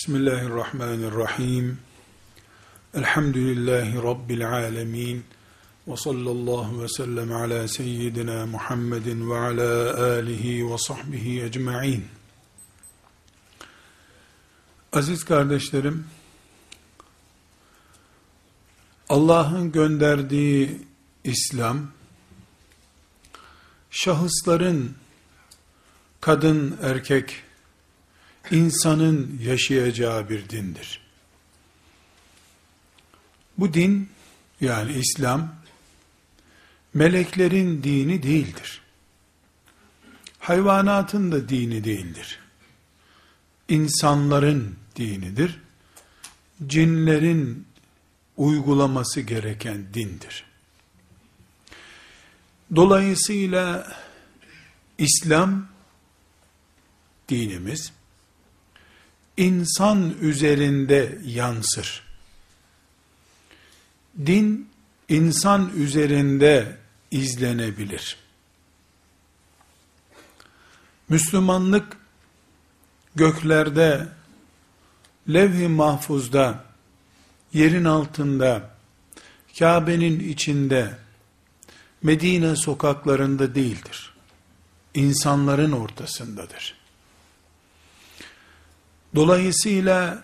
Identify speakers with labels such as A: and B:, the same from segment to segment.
A: Bismillahirrahmanirrahim. Elhamdülillahi Rabbil alemin. Ve sallallahu ve sellem ala seyyidina Muhammedin ve ala alihi ve sahbihi ecma'in. Aziz kardeşlerim, Allah'ın gönderdiği İslam, şahısların, kadın, erkek, insanın yaşayacağı bir dindir. Bu din, yani İslam, meleklerin dini değildir. Hayvanatın da dini değildir. İnsanların dinidir. Cinlerin uygulaması gereken dindir. Dolayısıyla İslam dinimiz insan üzerinde yansır. Din insan üzerinde izlenebilir. Müslümanlık göklerde, levh-i mahfuzda, yerin altında, Kabe'nin içinde, Medine sokaklarında değildir. İnsanların ortasındadır. Dolayısıyla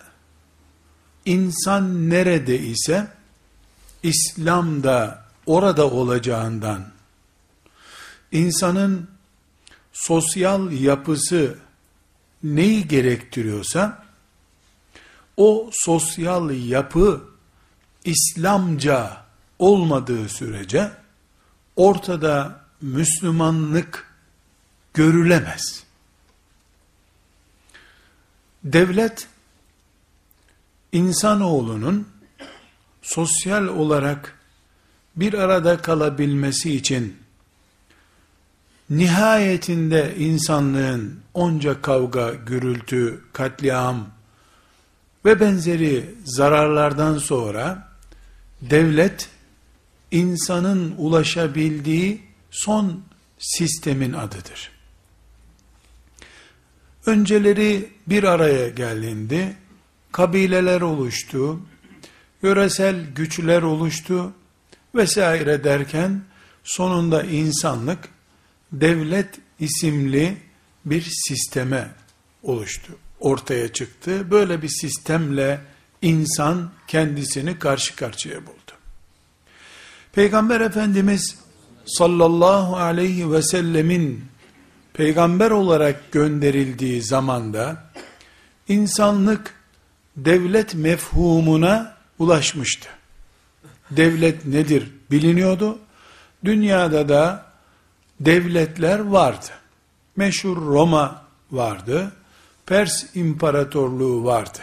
A: insan nerede ise İslam da orada olacağından, insanın sosyal yapısı neyi gerektiriyorsa o sosyal yapı İslamca olmadığı sürece ortada Müslümanlık görülemez. Devlet, insanoğlunun sosyal olarak bir arada kalabilmesi için nihayetinde insanlığın onca kavga, gürültü, katliam ve benzeri zararlardan sonra devlet insanın ulaşabildiği son sistemin adıdır. Önceleri bir araya gelindi, kabileler oluştu, yöresel güçler oluştu vesaire derken sonunda insanlık devlet isimli bir sisteme oluştu, ortaya çıktı. Böyle bir sistemle insan kendisini karşı karşıya buldu. Peygamber Efendimiz sallallahu aleyhi ve sellemin peygamber olarak gönderildiği zamanda insanlık devlet mefhumuna ulaşmıştı. Devlet nedir biliniyordu. Dünyada da devletler vardı. Meşhur Roma vardı. Pers İmparatorluğu vardı.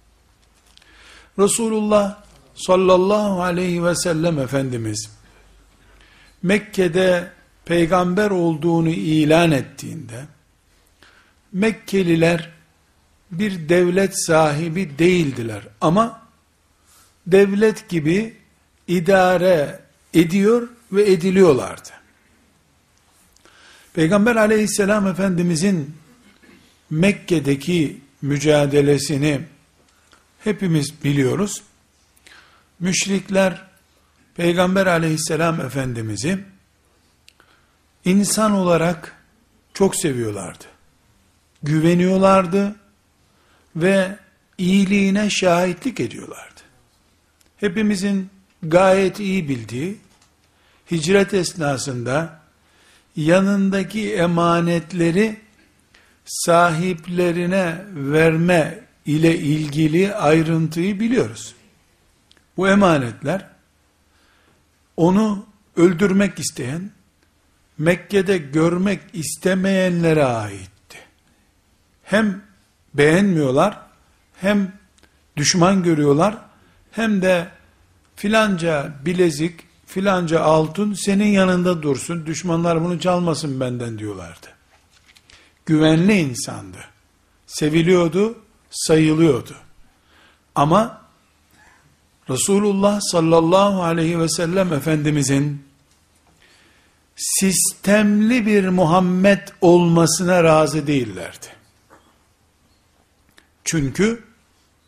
A: Resulullah sallallahu aleyhi ve sellem Efendimiz Mekke'de peygamber olduğunu ilan ettiğinde Mekkeliler bir devlet sahibi değildiler ama devlet gibi idare ediyor ve ediliyorlardı. Peygamber aleyhisselam Efendimizin Mekke'deki mücadelesini hepimiz biliyoruz. Müşrikler Peygamber aleyhisselam Efendimiz'i İnsan olarak çok seviyorlardı. Güveniyorlardı ve iyiliğine şahitlik ediyorlardı. Hepimizin gayet iyi bildiği, hicret esnasında yanındaki emanetleri sahiplerine verme ile ilgili ayrıntıyı biliyoruz. Bu emanetler onu öldürmek isteyen, Mekke'de görmek istemeyenlere aitti. Hem beğenmiyorlar, hem düşman görüyorlar, hem de filanca bilezik, filanca altın senin yanında dursun, düşmanlar bunu çalmasın benden diyorlardı. Güvenli insandı. Seviliyordu, sayılıyordu. Ama Resulullah sallallahu aleyhi ve sellem Efendimizin sistemli bir Muhammed olmasına razı değillerdi. Çünkü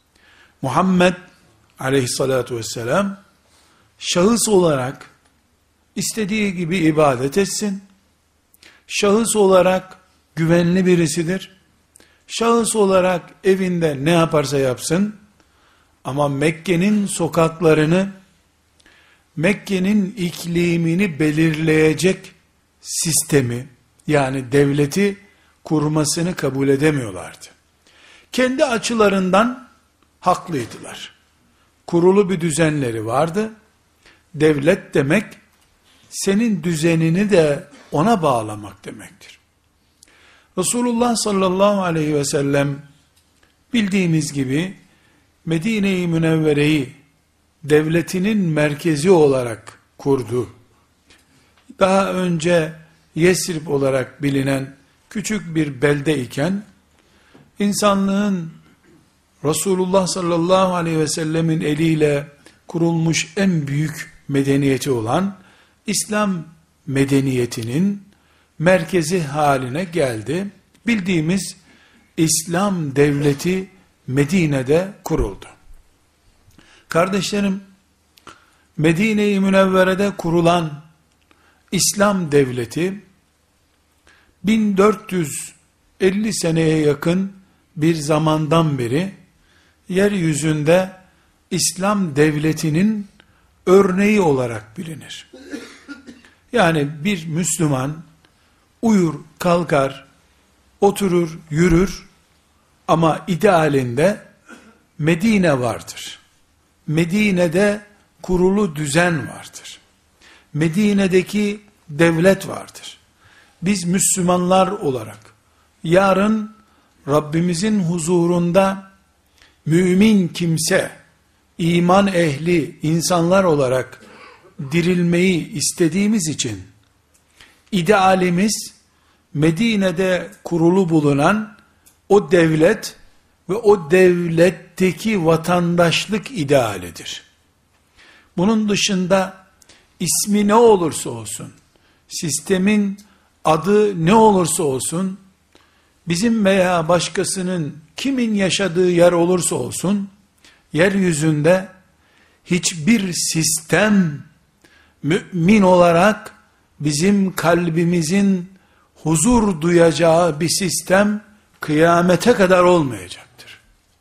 A: Muhammed aleyhissalatu vesselam şahıs olarak istediği gibi ibadet etsin. Şahıs olarak güvenli birisidir. Şahıs olarak evinde ne yaparsa yapsın. Ama Mekke'nin sokaklarını, Mekke'nin iklimini belirleyecek sistemi, yani devleti kurmasını kabul edemiyorlardı. Kendi açılarından haklıydılar. Kurulu bir düzenleri vardı. Devlet demek, senin düzenini de ona bağlamak demektir. Resulullah sallallahu aleyhi ve sellem bildiğimiz gibi Medine-i Münevvere'yi devletinin merkezi olarak kurdu. Daha önce Yesrib olarak bilinen küçük bir belde iken, insanlığın Resulullah sallallahu aleyhi ve sellemin eliyle kurulmuş en büyük medeniyeti olan İslam medeniyetinin merkezi haline geldi. Bildiğimiz İslam devleti Medine'de kuruldu. Kardeşlerim, Medine-i Münevvere'de kurulan İslam devleti 1450 seneye yakın bir zamandan beri yeryüzünde İslam devletinin örneği olarak bilinir. Yani bir Müslüman uyur, kalkar, oturur, yürür ama idealinde Medine vardır. Medine'de kurulu düzen vardır. Medine'deki devlet vardır. Biz Müslümanlar olarak yarın Rabbimizin huzurunda mümin kimse, iman ehli insanlar olarak dirilmeyi istediğimiz için idealimiz Medine'de kurulu bulunan o devlet ve o devletteki vatandaşlık idealidir. Bunun dışında ismi ne olursa olsun, sistemin adı ne olursa olsun, bizim veya başkasının kimin yaşadığı yer olursa olsun, yeryüzünde hiçbir sistem mümin olarak bizim kalbimizin huzur duyacağı bir sistem kıyamete kadar olmayacaktır.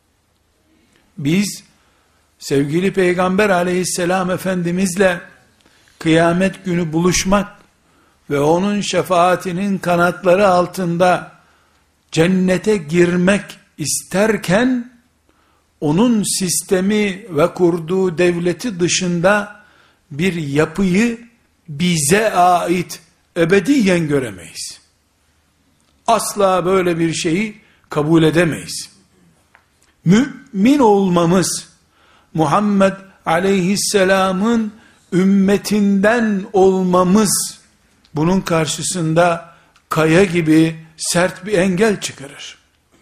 A: Biz sevgili Peygamber aleyhisselam Efendimizle kıyamet günü buluşmak ve onun şefaatinin kanatları altında cennete girmek isterken, onun sistemi ve kurduğu devleti dışında bir yapıyı bize ait ebediyen göremeyiz. Asla böyle bir şeyi kabul edemeyiz. Mümin olmamız, Muhammed aleyhisselamın ümmetinden olmamız, bunun karşısında kaya gibi sert bir engel çıkarır.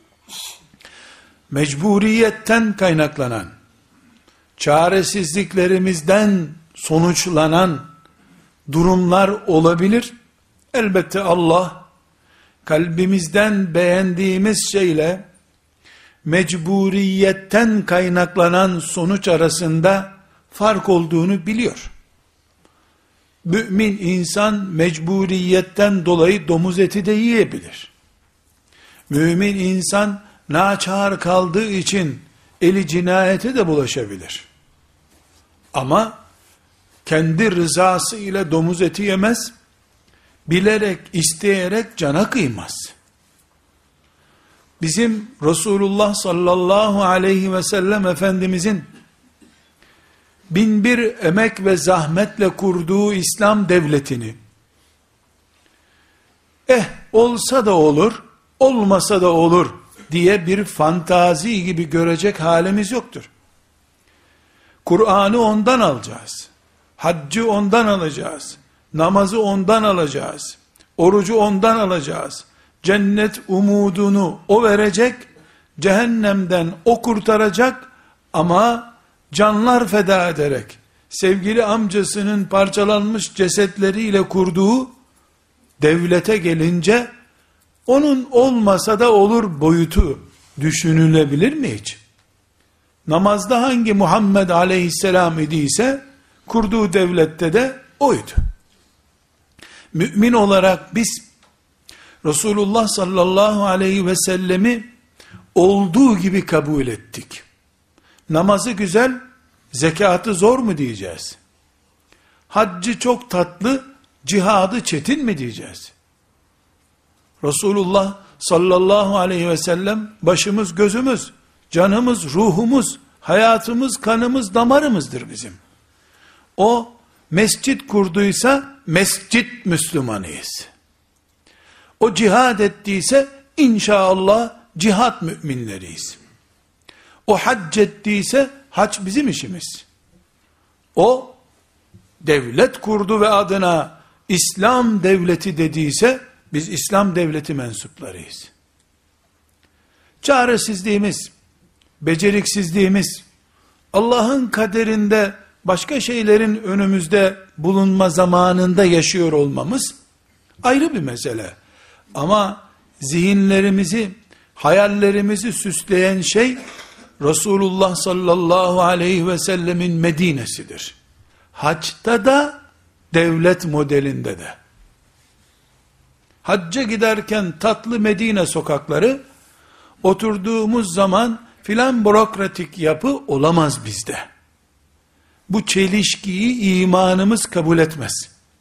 A: Mecburiyetten kaynaklanan, çaresizliklerimizden sonuçlanan durumlar olabilir. Elbette Allah, kalbimizden beğendiğimiz şeyle, mecburiyetten kaynaklanan sonuç arasında fark olduğunu biliyor. Mümin insan mecburiyetten dolayı domuz eti de yiyebilir. Mümin insan naçar kaldığı için eli cinayete de bulaşabilir. Ama kendi rızası ile domuz eti yemez, bilerek, isteyerek cana kıymaz. Bizim Resulullah sallallahu aleyhi ve sellem Efendimizin binbir emek ve zahmetle kurduğu İslam devletini, olsa da olur, olmasa da olur diye bir fantazi gibi görecek halimiz yoktur. Kur'an'ı ondan alacağız. Haccı ondan alacağız. Namazı ondan alacağız. Orucu ondan alacağız. Cennet umudunu o verecek. Cehennemden o kurtaracak. Ama canlar feda ederek, sevgili amcasının parçalanmış cesetleriyle kurduğu devlete gelince, onun olmasa da olur boyutu düşünülebilir mi hiç? namazda hangi Muhammed aleyhisselam idiyse, kurduğu devlette de oydu. Mümin olarak biz, Resulullah sallallahu aleyhi ve sellemi olduğu gibi kabul ettik. Namazı güzel, zekatı zor mu diyeceğiz? Haccı çok tatlı, cihadı çetin mi diyeceğiz? Resulullah sallallahu aleyhi ve sellem başımız, gözümüz, canımız, ruhumuz, hayatımız, kanımız, damarımızdır bizim. O mescit kurduysa mescit Müslümanıyız. O cihad ettiyse inşallah cihat müminleriyiz. O hac ettiyse hac bizim işimiz. O devlet kurdu ve adına İslam devleti dediyse biz İslam devleti mensuplarıyız. Çaresizliğimiz, beceriksizliğimiz, Allah'ın kaderinde başka şeylerin önümüzde bulunma zamanında yaşıyor olmamız ayrı bir mesele. Ama zihinlerimizi, hayallerimizi süsleyen şey Resulullah sallallahu aleyhi ve sellemin Medine'sidir. Haçta da, devlet modelinde de. Hacca giderken tatlı Medine sokakları, oturduğumuz zaman filan bürokratik yapı olamaz bizde. Bu çelişkiyi imanımız kabul etmez.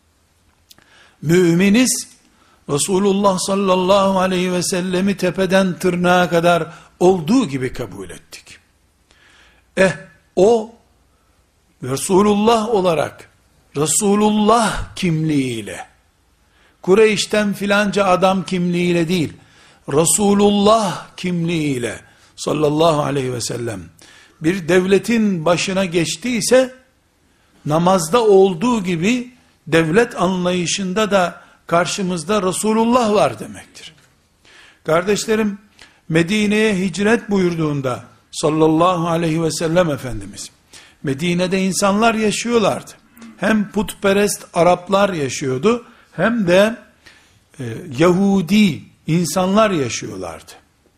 A: Müminiz, Resulullah sallallahu aleyhi ve sellemi tepeden tırnağa kadar olduğu gibi kabul ettik. O Resulullah olarak, Resulullah kimliğiyle, Kureyş'ten filanca adam kimliğiyle değil, Resulullah kimliğiyle sallallahu aleyhi ve sellem bir devletin başına geçtiyse, namazda olduğu gibi devlet anlayışında da karşımızda Resulullah var demektir. Kardeşlerim, Medine'ye hicret buyurduğunda sallallahu aleyhi ve sellem Efendimiz, Medine'de insanlar yaşıyorlardı. Hem putperest Araplar yaşıyordu, hem de Yahudi insanlar yaşıyorlardı.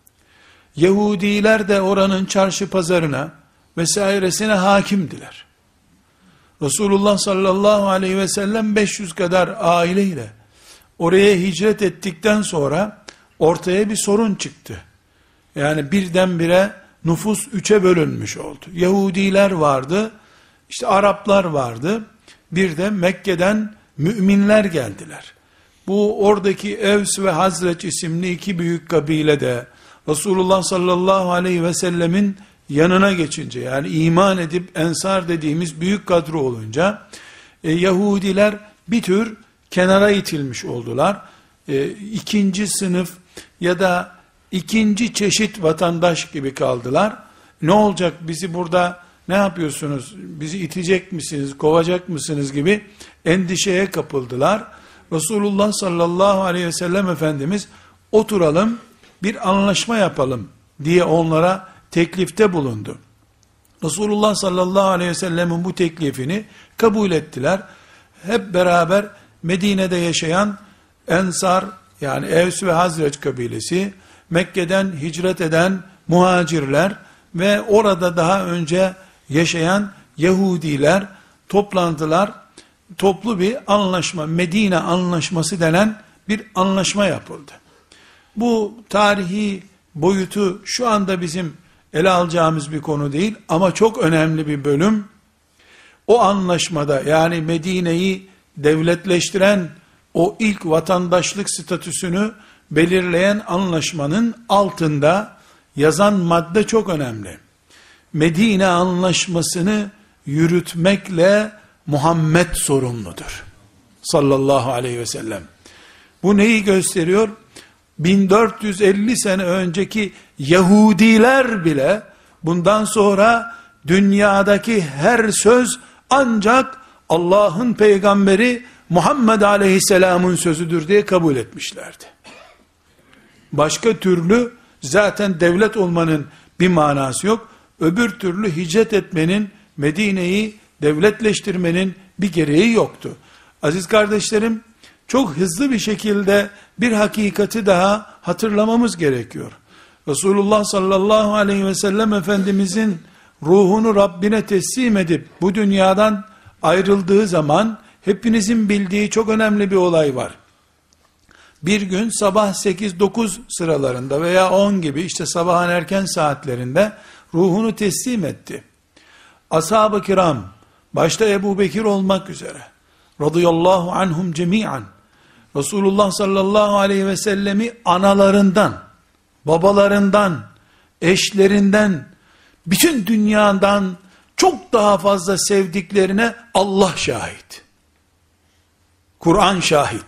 A: Yahudiler de oranın çarşı pazarına vesairesine hakimdiler. Resulullah sallallahu aleyhi ve sellem 500 kadar aileyle oraya hicret ettikten sonra ortaya bir sorun çıktı. Yani birdenbire nüfus 3'e bölünmüş oldu. Yahudiler vardı, işte Araplar vardı, bir de Mekke'den müminler geldiler. Bu oradaki Evs ve Hazreç isimli iki büyük kabile de Resulullah sallallahu aleyhi ve sellemin yanına geçince, yani iman edip ensar dediğimiz büyük kadro olunca, Yahudiler bir tür kenara itilmiş oldular. İkinci sınıf ya da ikinci çeşit vatandaş gibi kaldılar. Ne olacak, bizi burada ne yapıyorsunuz, bizi itecek misiniz, kovacak mısınız gibi endişeye kapıldılar. Resulullah sallallahu aleyhi ve sellem Efendimiz oturalım, bir anlaşma yapalım diye onlara teklifte bulundu. Resulullah sallallahu aleyhi ve sellemin bu teklifini kabul ettiler. Hep beraber Medine'de yaşayan Ensar, yani Evs ve Hazreç kabilesi, Mekke'den hicret eden muhacirler ve orada daha önce yaşayan Yahudiler toplandılar. Toplu bir anlaşma, Medine Anlaşması denen bir anlaşma yapıldı. Bu tarihi boyutu şu anda bizim ele alacağımız bir konu değil ama çok önemli bir bölüm. O anlaşmada, yani Medine'yi devletleştiren, o ilk vatandaşlık statüsünü belirleyen anlaşmanın altında yazan madde çok önemli. Medine Anlaşması'nı yürütmekle Muhammed sorumludur. Sallallahu aleyhi ve sellem. Bu neyi gösteriyor? 1450 sene önceki Yahudiler bile bundan sonra dünyadaki her söz ancak Allah'ın peygamberi Muhammed aleyhisselamın sözüdür diye kabul etmişlerdi. Başka türlü zaten devlet olmanın bir manası yok. Öbür türlü hicret etmenin, Medine'yi devletleştirmenin bir gereği yoktu. Aziz kardeşlerim, çok hızlı bir şekilde bir hakikati daha hatırlamamız gerekiyor. Resulullah sallallahu aleyhi ve sellem Efendimizin ruhunu Rabbine teslim edip bu dünyadan ayrıldığı zaman hepinizin bildiği çok önemli bir olay var. Bir gün sabah 8-9 sıralarında veya 10 gibi, işte sabahın erken saatlerinde ruhunu teslim etti. Ashab-ı kiram, başta Ebu Bekir olmak üzere, radıyallahu anhum cemi'an, Resulullah sallallahu aleyhi ve sellemi analarından, babalarından, eşlerinden, bütün dünyadan çok daha fazla sevdiklerine Allah şahit. Kur'an şahit.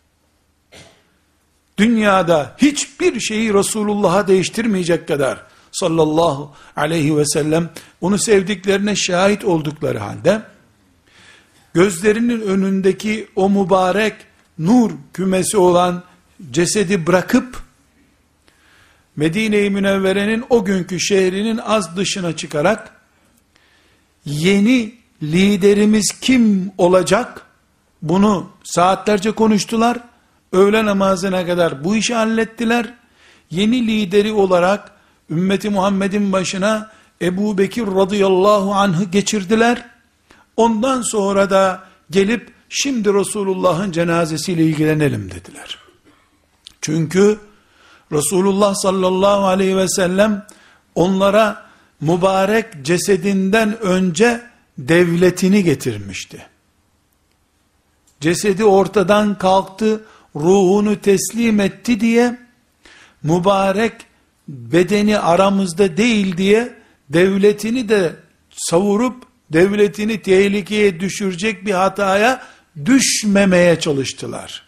A: Dünyada hiçbir şeyi Resulullah'a değiştirmeyecek kadar sallallahu aleyhi ve sellem onu sevdiklerine şahit oldukları halde, gözlerinin önündeki o mübarek nur kümesi olan cesedi bırakıp Medine-i Münevvere'nin o günkü şehrinin az dışına çıkarak yeni liderimiz kim olacak, bunu saatlerce konuştular. Öğle namazına kadar bu işi hallettiler. Yeni lideri olarak ümmeti Muhammed'in başına Ebu Bekir radıyallahu anh'ı geçirdiler. Ondan sonra da gelip şimdi Resulullah'ın cenazesiyle ilgilenelim dediler. Çünkü Resulullah sallallahu aleyhi ve sellem onlara mübarek cesedinden önce devletini getirmişti. Cesedi ortadan kalktı, ruhunu teslim etti diye, mübarek bedeni aramızda değil diye devletini de savurup devletini tehlikeye düşürecek bir hataya düşmemeye çalıştılar.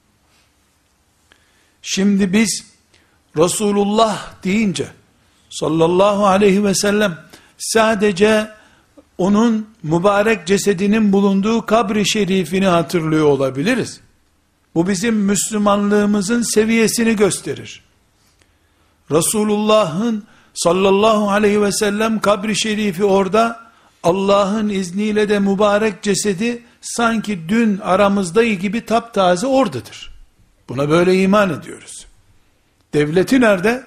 A: Şimdi biz Resulullah deyince sallallahu aleyhi ve sellem sadece onun mübarek cesedinin bulunduğu kabri şerifini hatırlıyor olabiliriz. Bu bizim Müslümanlığımızın seviyesini gösterir. Resulullah'ın sallallahu aleyhi ve sellem kabri şerifi orada, Allah'ın izniyle de mübarek cesedi sanki dün aramızda gibi taptaze oradadır. Buna böyle iman ediyoruz. Devleti nerede?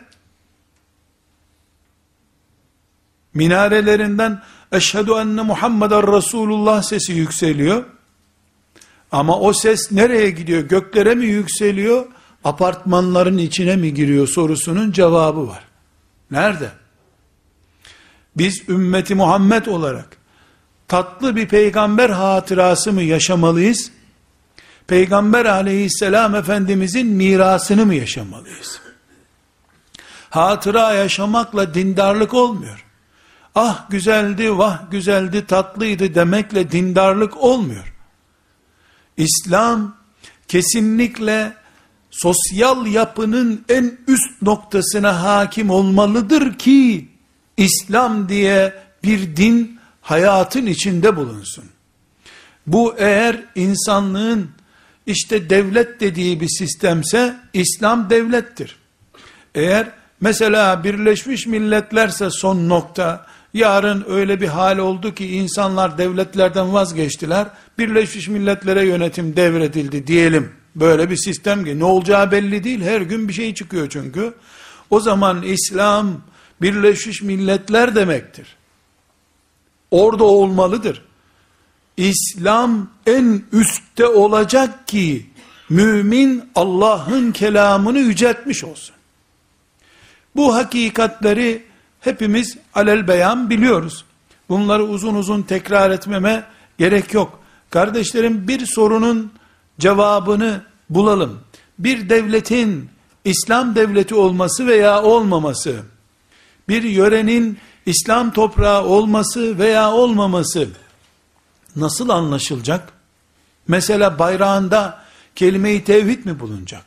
A: Minarelerinden eşhedü enne Muhammeden Resulullah sesi yükseliyor. Ama o ses nereye gidiyor? Göklere mi yükseliyor? Apartmanların içine mi giriyor sorusunun cevabı var. Nerede? Biz ümmeti Muhammed olarak tatlı bir peygamber hatırası mı yaşamalıyız? Peygamber aleyhisselam efendimizin mirasını mı yaşamalıyız? Hatıra yaşamakla dindarlık olmuyor. Ah güzeldi, vah güzeldi, tatlıydı demekle dindarlık olmuyor. İslam kesinlikle sosyal yapının en üst noktasına hakim olmalıdır ki İslam diye bir din hayatın içinde bulunsun. Bu eğer insanlığın işte devlet dediği bir sistemse İslam devlettir. Eğer mesela Birleşmiş Milletlerse son nokta, yarın öyle bir hal oldu ki insanlar devletlerden vazgeçtiler, Birleşmiş Milletler'e yönetim devredildi diyelim. Böyle bir sistem ki ne olacağı belli değil, her gün bir şey çıkıyor çünkü. O zaman İslam Birleşmiş Milletler demektir. Orada olmalıdır. İslam en üstte olacak ki mümin Allah'ın kelamını yüceltmiş olsun. Bu hakikatleri hepimiz alelbeyan biliyoruz. Bunları uzun uzun tekrar etmeme gerek yok. Kardeşlerim, bir sorunun cevabını bulalım. Bir devletin İslam devleti olması veya olmaması, bir yörenin İslam toprağı olması veya olmaması nasıl anlaşılacak? Mesela bayrağında kelime-i tevhid mi bulunacak?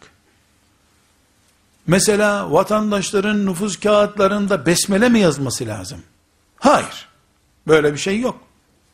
A: Mesela vatandaşların nüfus kağıtlarında besmele mi yazması lazım? Hayır. Böyle bir şey yok.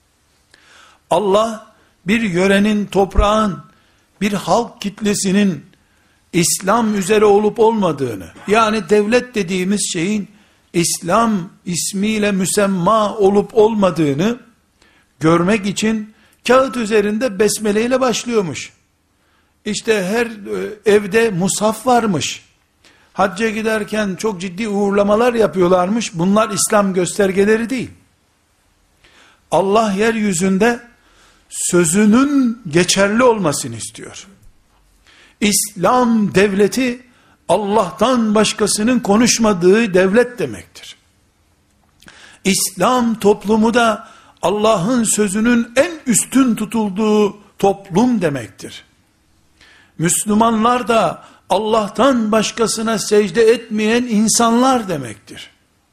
A: Allah bir yörenin, toprağın, bir halk kitlesinin İslam üzere olup olmadığını, yani devlet dediğimiz şeyin İslam ismiyle müsemma olup olmadığını görmek için kağıt üzerinde besmele ile başlıyormuş. İşte her evde mushaf varmış. Hacca giderken çok ciddi uğurlamalar yapıyorlarmış. Bunlar İslam göstergeleri değil. Allah yeryüzünde sözünün geçerli olmasını istiyor. İslam devleti Allah'tan başkasının konuşmadığı devlet demektir. İslam toplumu da Allah'ın sözünün en üstün tutulduğu toplum demektir. Müslümanlar da Allah'tan başkasına secde etmeyen insanlar demektir.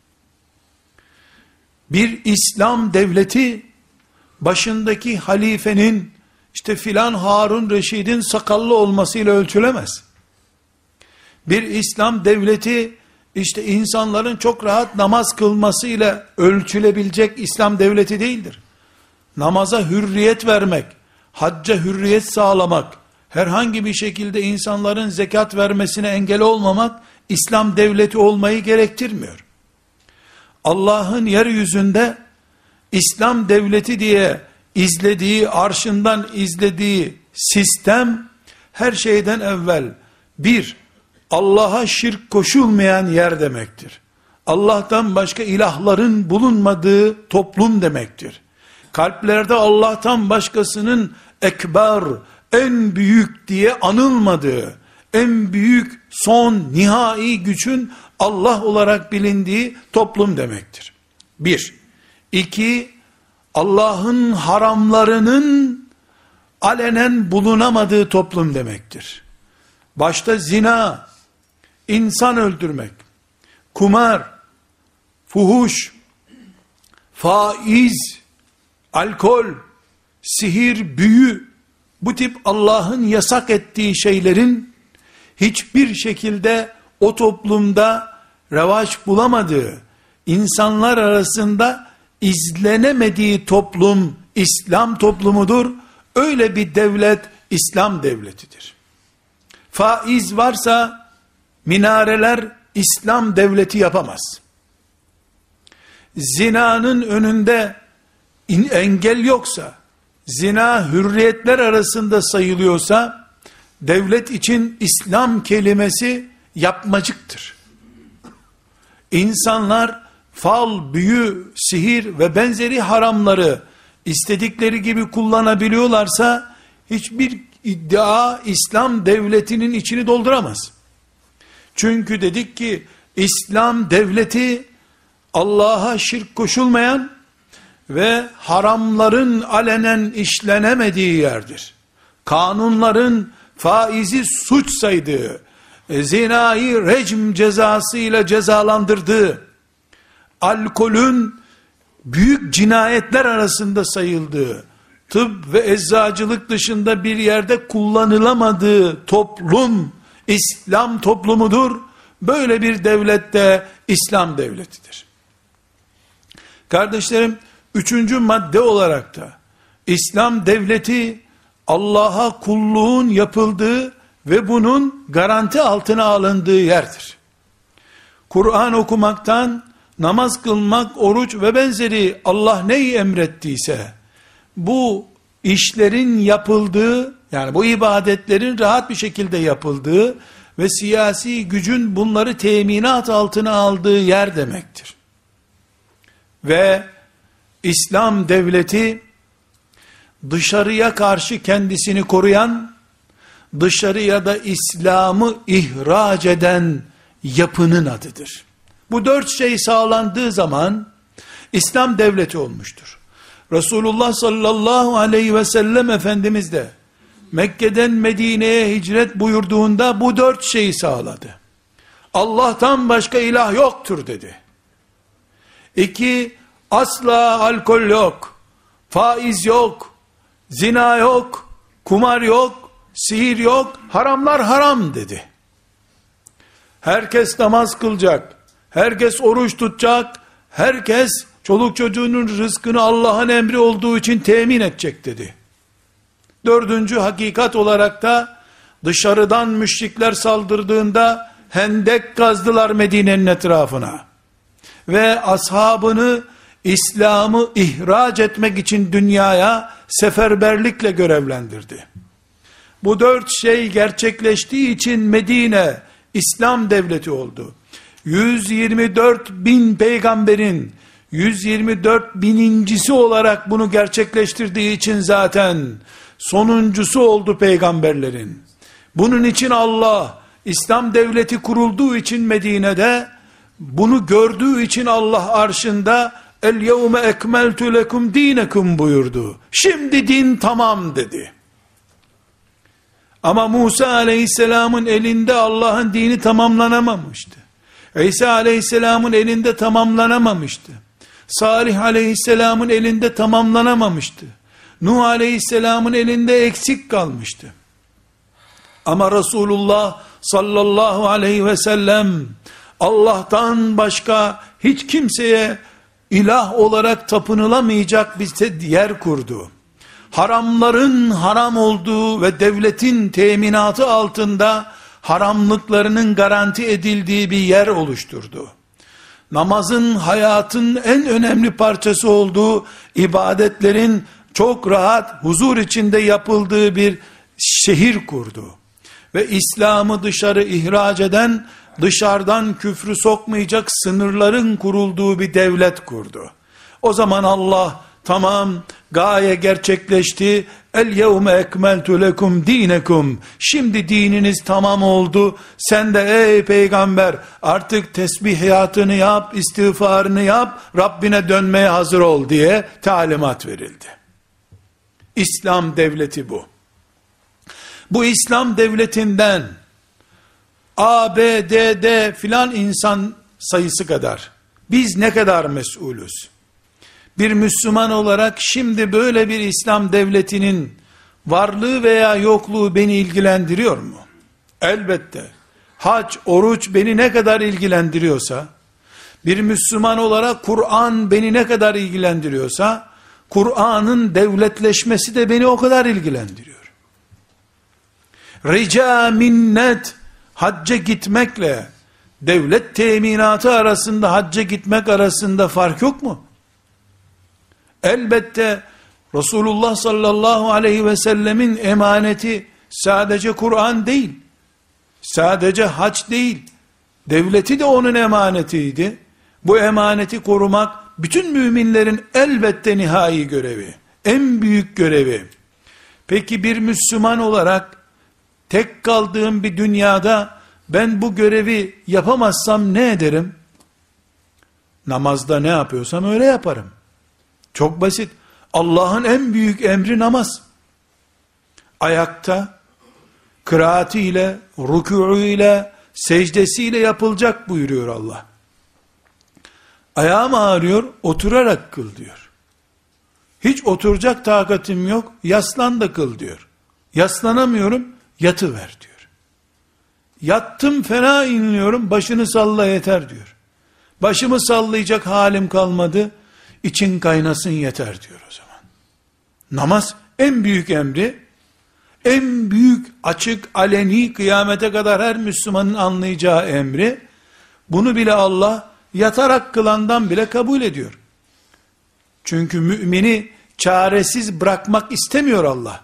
A: Bir İslam devleti başındaki halifenin işte filan Harun Reşid'in sakallı olmasıyla ölçülemez. Bir İslam devleti işte insanların çok rahat namaz kılmasıyla ölçülebilecek İslam devleti değildir. Namaza hürriyet vermek, hacca hürriyet sağlamak, herhangi bir şekilde insanların zekat vermesine engel olmamak İslam devleti olmayı gerektirmiyor. Allah'ın yeryüzünde İslam devleti diye izlediği, arşından izlediği sistem her şeyden evvel bir, Allah'a şirk koşulmayan yer demektir. Allah'tan başka ilahların bulunmadığı toplum demektir. Kalplerde Allah'tan başkasının ekber, en büyük diye anılmadığı, en büyük son nihai gücün Allah olarak bilindiği toplum demektir. Bir. İki, Allah'ın haramlarının alenen bulunamadığı toplum demektir. Başta zina, insan öldürmek, kumar, fuhuş, faiz, alkol, sihir, büyü, bu tip Allah'ın yasak ettiği şeylerin hiçbir şekilde o toplumda revaç bulamadığı, insanlar arasında izlenemediği toplum İslam toplumudur. Öyle bir devlet İslam devletidir. Faiz varsa minareler İslam devleti yapamaz. Zinanın önünde engel yoksa, zina hürriyetler arasında sayılıyorsa, devlet için İslam kelimesi yapmacıktır. İnsanlar fal, büyü, sihir ve benzeri haramları istedikleri gibi kullanabiliyorlarsa, hiçbir iddia İslam devletinin içini dolduramaz. Çünkü dedik ki, İslam devleti Allah'a şirk koşulmayan ve haramların alenen işlenemediği yerdir. Kanunların faizi suç saydığı, zinayı recm cezasıyla cezalandırdığı, alkolün büyük cinayetler arasında sayıldığı, tıp ve eczacılık dışında bir yerde kullanılamadığı toplum İslam toplumudur. Böyle bir devlette İslam devletidir. Kardeşlerim, üçüncü madde olarak da İslam devleti Allah'a kulluğun yapıldığı ve bunun garanti altına alındığı yerdir. Kur'an okumaktan, namaz kılmak, oruç ve benzeri Allah neyi emrettiyse, bu işlerin yapıldığı, yani bu ibadetlerin rahat bir şekilde yapıldığı ve siyasi gücün bunları teminat altına aldığı yer demektir. Ve İslam devleti, dışarıya karşı kendisini koruyan, dışarıya da İslam'ı ihraç eden yapının adıdır. Bu dört şey sağlandığı zaman İslam devleti olmuştur. Resulullah sallallahu aleyhi ve sellem Efendimiz de Mekke'den Medine'ye hicret buyurduğunda bu dört şeyi sağladı. Allah'tan başka ilah yoktur dedi. 2, asla alkol yok, faiz yok, zina yok, kumar yok, sihir yok, haramlar haram dedi. Herkes namaz kılacak, herkes oruç tutacak, herkes çoluk çocuğunun rızkını Allah'ın emri olduğu için temin edecek dedi. Dördüncü hakikat olarak da dışarıdan müşrikler saldırdığında hendek kazdılar Medine'nin etrafına. Ve ashabını İslam'ı ihraç etmek için dünyaya seferberlikle görevlendirdi. Bu dört şey gerçekleştiği için Medine İslam devleti oldu. 124 bin peygamberin, 124 binincisi olarak bunu gerçekleştirdiği için zaten sonuncusu oldu peygamberlerin. Bunun için Allah, İslam devleti kurulduğu için Medine'de, bunu gördüğü için Allah arşında el yevme ekmeltu lekum dinekum buyurdu. Şimdi din tamam dedi. Ama Musa aleyhisselamın elinde Allah'ın dini tamamlanamamıştı. İsa aleyhisselamın elinde tamamlanamamıştı. Salih aleyhisselamın elinde tamamlanamamıştı. Nuh aleyhisselamın elinde eksik kalmıştı. Ama Resulullah sallallahu aleyhi ve sellem Allah'tan başka hiç kimseye ilah olarak tapınılamayacak bir yer kurdu. Haramların haram olduğu ve devletin teminatı altında haramlıklarının garanti edildiği bir yer oluşturdu. Namazın hayatın en önemli parçası olduğu, ibadetlerin çok rahat, huzur içinde yapıldığı bir şehir kurdu. Ve İslam'ı dışarı ihraç eden, dışarıdan küfrü sokmayacak sınırların kurulduğu bir devlet kurdu. O zaman Allah, tamam, gaye gerçekleşti, el yevme ekmeltu lekum dinekum, şimdi dininiz tamam oldu, sen de ey peygamber artık tesbihiyatını yap, istiğfarını yap, Rabbine dönmeye hazır ol diye talimat verildi. İslam devleti bu. Bu İslam devletinden A, B, D filan insan sayısı kadar biz ne kadar mesulüz? Bir Müslüman olarak şimdi böyle bir İslam devletinin varlığı veya yokluğu beni ilgilendiriyor mu? Elbette. Hac, oruç beni ne kadar ilgilendiriyorsa, bir Müslüman olarak Kur'an beni ne kadar ilgilendiriyorsa, Kur'an'ın devletleşmesi de beni o kadar ilgilendiriyor. Rica minnet, hacca gitmekle devlet teminatı arasında hacca gitmek arasında fark yok mu? Elbette Resulullah sallallahu aleyhi ve sellemin emaneti sadece Kur'an değil, sadece hac değil, devleti de onun emanetiydi. Bu emaneti korumak bütün müminlerin elbette nihai görevi, en büyük görevi. Peki bir Müslüman olarak tek kaldığım bir dünyada ben bu görevi yapamazsam ne ederim? Namazda ne yapıyorsam öyle yaparım. Çok basit. Allah'ın en büyük emri namaz. Ayakta, kıraatiyle, rükûuyla, secdesiyle yapılacak buyuruyor Allah. Ayağım ağrıyor, oturarak kıl diyor. Hiç oturacak takatim yok, yaslan da kıl diyor. Yaslanamıyorum, yatıver diyor. Yattım fena inliyorum, başını salla yeter diyor. Başımı sallayacak halim kalmadı, için kaynasın yeter diyor o zaman. Namaz en büyük emri, en büyük açık, aleni, kıyamete kadar her Müslümanın anlayacağı emri, bunu bile Allah yatarak kılandan bile kabul ediyor. Çünkü mümini çaresiz bırakmak istemiyor Allah.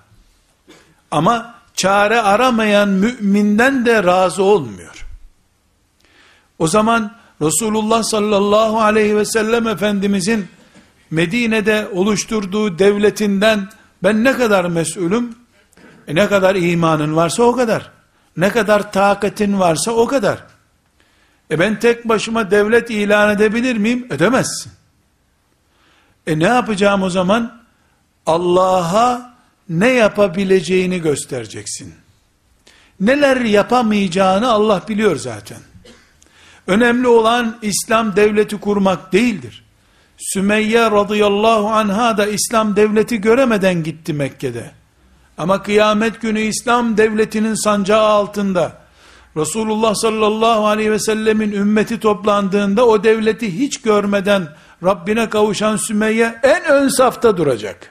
A: Ama çare aramayan müminden de razı olmuyor. O zaman Resulullah sallallahu aleyhi ve sellem Efendimizin Medine'de oluşturduğu devletinden ben ne kadar mesulüm? Ne kadar imanın varsa o kadar. Ne kadar takatin varsa o kadar. Ben tek başıma devlet ilan edebilir miyim? Edemezsin. Ne yapacağım o zaman? Allah'a ne yapabileceğini göstereceksin. Neler yapamayacağını Allah biliyor zaten. Önemli olan İslam devleti kurmak değildir. Sümeyye radıyallahu anha da İslam devleti göremeden gitti Mekke'de. Ama kıyamet günü İslam devletinin sancağı altında Resulullah sallallahu aleyhi ve sellemin ümmeti toplandığında o devleti hiç görmeden Rabbine kavuşan Sümeyye en ön safta duracak.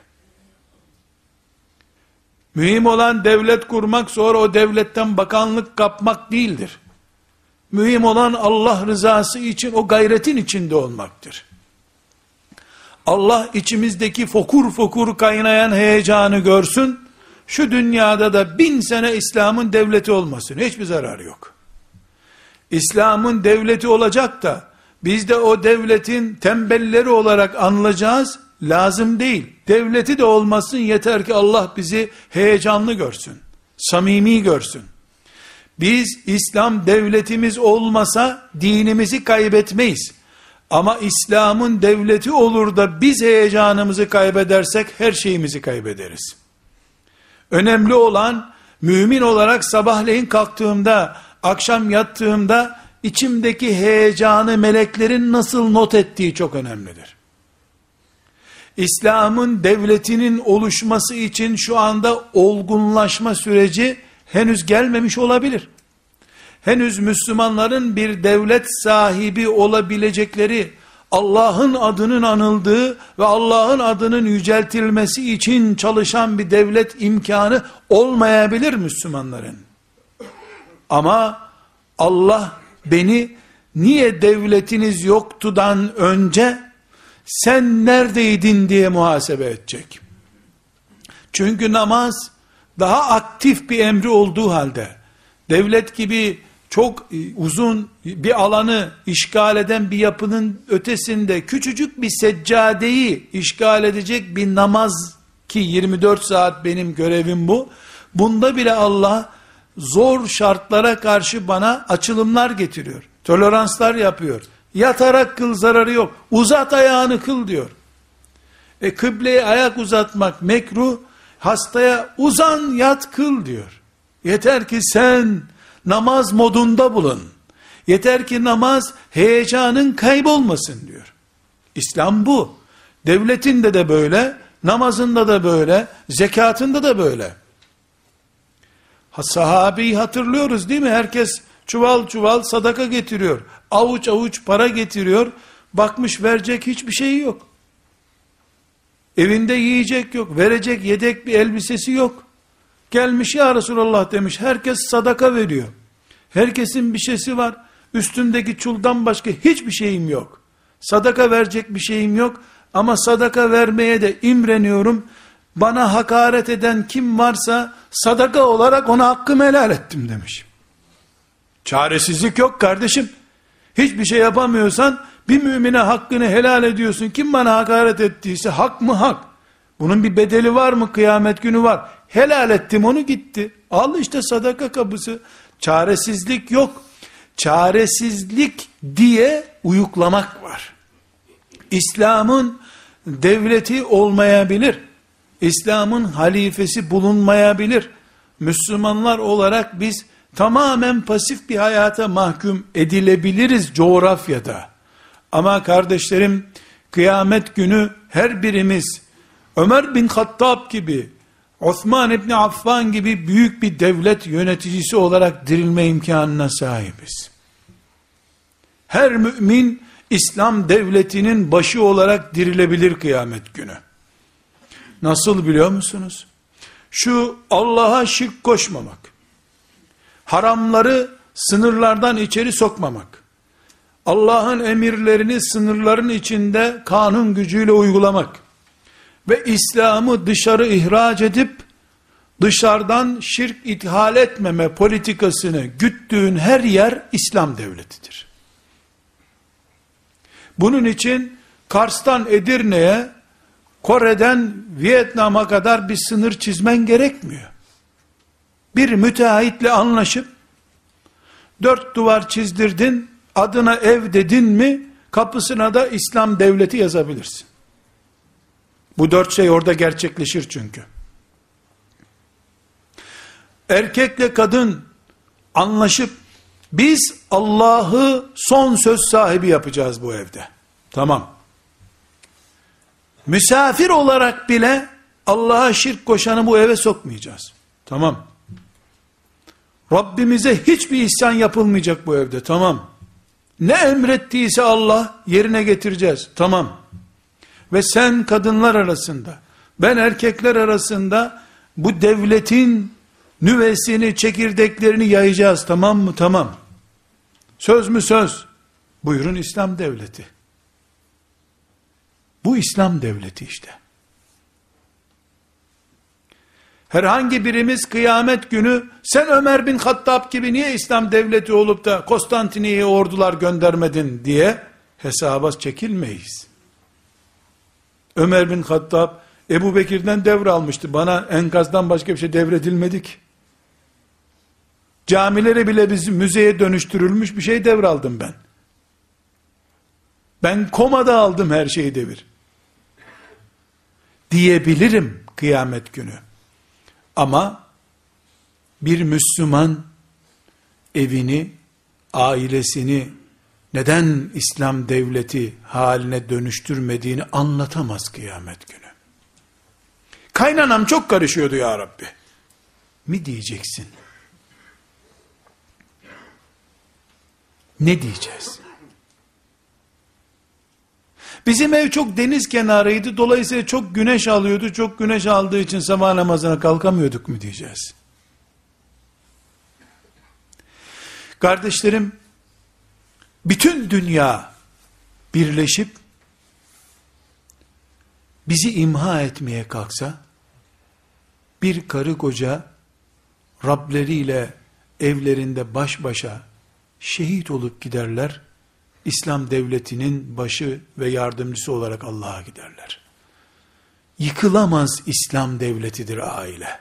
A: Mühim olan devlet kurmak, sonra o devletten bakanlık kapmak değildir. Mühim olan Allah rızası için o gayretin içinde olmaktır. Allah içimizdeki fokur fokur kaynayan heyecanı görsün, şu dünyada da 1000 sene İslam'ın devleti olmasın, hiçbir zararı yok. İslam'ın devleti olacak da, Biz de o devletin tembelleri olarak anılacağız, lazım değil. Devleti de olmasın, yeter ki Allah bizi heyecanlı görsün, samimi görsün. Biz İslam devletimiz olmasa dinimizi kaybetmeyiz. Ama İslam'ın devleti olur da biz heyecanımızı kaybedersek her şeyimizi kaybederiz. Önemli olan mümin olarak sabahleyin kalktığımda, akşam yattığımda içimdeki heyecanı meleklerin nasıl not ettiği çok önemlidir. İslam'ın devletinin oluşması için şu anda olgunlaşma süreci henüz gelmemiş olabilir. Henüz Müslümanların bir devlet sahibi olabilecekleri, Allah'ın adının anıldığı ve Allah'ın adının yüceltilmesi için çalışan bir devlet imkanı olmayabilir Müslümanların. Ama Allah beni niye devletiniz yoktudan önce sen neredeydin diye muhasebe edecek. Çünkü namaz daha aktif bir emri olduğu halde, devlet gibi çok uzun bir alanı işgal eden bir yapının ötesinde küçücük bir seccadeyi işgal edecek bir namaz, ki 24 saat benim görevim bu. Bunda bile Allah zor şartlara karşı bana açılımlar getiriyor. Toleranslar yapıyor. Yatarak kıl, zararı yok. Uzat ayağını kıl diyor. Kıbleye ayak uzatmak mekruh, hastaya uzan yat kıl diyor. Yeter ki sen namaz modunda bulun. Yeter ki namaz heyecanın kaybolmasın diyor. İslam bu. Devletinde de böyle, namazında da böyle, zekatında da böyle. Sahabeyi hatırlıyoruz değil mi? Herkes çuval çuval sadaka getiriyor. Avuç avuç para getiriyor. Bakmış verecek hiçbir şey yok. Evinde yiyecek yok. Verecek yedek bir elbisesi yok. Gelmiş ya Resulallah demiş. Herkes sadaka veriyor. Herkesin bir şeysi var. Üstümdeki çuldan başka hiçbir şeyim yok. Sadaka verecek bir şeyim yok. Ama sadaka vermeye de imreniyorum. Bana hakaret eden kim varsa sadaka olarak ona hakkımı helal ettim demiş. Çaresizlik yok kardeşim. Hiçbir şey yapamıyorsan bir mümine hakkını helal ediyorsun. Kim bana hakaret ettiyse hak mı hak. Bunun bir bedeli var mı? Kıyamet günü var. Helal ettim onu, gitti. Al işte sadaka kapısı. Çaresizlik yok. Çaresizlik diye uyuklamak var. İslam'ın devleti olmayabilir. İslam'ın halifesi bulunmayabilir. Müslümanlar olarak biz tamamen pasif bir hayata mahkum edilebiliriz coğrafyada. Ama kardeşlerim, kıyamet günü her birimiz Ömer bin Hattab gibi, Osman İbni Affan gibi büyük bir devlet yöneticisi olarak dirilme imkanına sahibiz. Her mümin İslam devletinin başı olarak dirilebilir kıyamet günü. Nasıl biliyor musunuz? Şu Allah'a şirk koşmamak, haramları sınırlardan içeri sokmamak, Allah'ın emirlerini sınırların içinde kanun gücüyle uygulamak ve İslam'ı dışarı ihraç edip dışarıdan şirk ithal etmeme politikasını güttüğün her yer İslam devletidir. Bunun için Kars'tan Edirne'ye, Kore'den Vietnam'a kadar bir sınır çizmen gerekmiyor. Bir müteahhitle anlaşıp 4 duvar çizdirdin, adına ev dedin mi, kapısına da İslam devleti yazabilirsin. Bu 4 şey orada gerçekleşir çünkü. Erkekle kadın anlaşıp biz Allah'ı son söz sahibi yapacağız bu evde. Tamam. Misafir olarak bile Allah'a şirk koşanı bu eve sokmayacağız. Tamam. Rabbimize hiçbir isyan yapılmayacak bu evde. Tamam. Ne emrettiyse Allah yerine getireceğiz. Tamam. Ve sen kadınlar arasında, ben erkekler arasında bu devletin nüvesini, çekirdeklerini yayacağız. Tamam mı? Tamam. Söz mü söz? Buyurun İslam devleti. Bu İslam devleti işte. Herhangi birimiz kıyamet günü sen Ömer bin Hattab gibi niye İslam devleti olup da Konstantiniyye'ye ordular göndermedin diye hesaba çekilmeyiz. Ömer bin Hattab Ebu Bekir'den devralmıştı. Bana enkazdan başka bir şey devredilmedik. Camilere bile biz müzeye dönüştürülmüş bir şey devraldım ben. Ben komada aldım her şeyi devir. Diyebilirim kıyamet günü. Ama bir Müslüman evini, ailesini neden İslam devleti haline dönüştürmediğini anlatamaz kıyamet günü. Kaynanam çok karışıyordu ya Rabbi mi diyeceksin? Ne diyeceğiz? Bizim ev çok deniz kenarıydı, dolayısıyla çok güneş alıyordu, çok güneş aldığı için sabah namazına kalkamıyorduk mu diyeceğiz? Kardeşlerim, bütün dünya birleşip bizi imha etmeye kalksa, bir karı koca Rableriyle evlerinde baş başa şehit olup giderler, İslam devletinin başı ve yardımcısı olarak Allah'a giderler. Yıkılamaz İslam devletidir aile.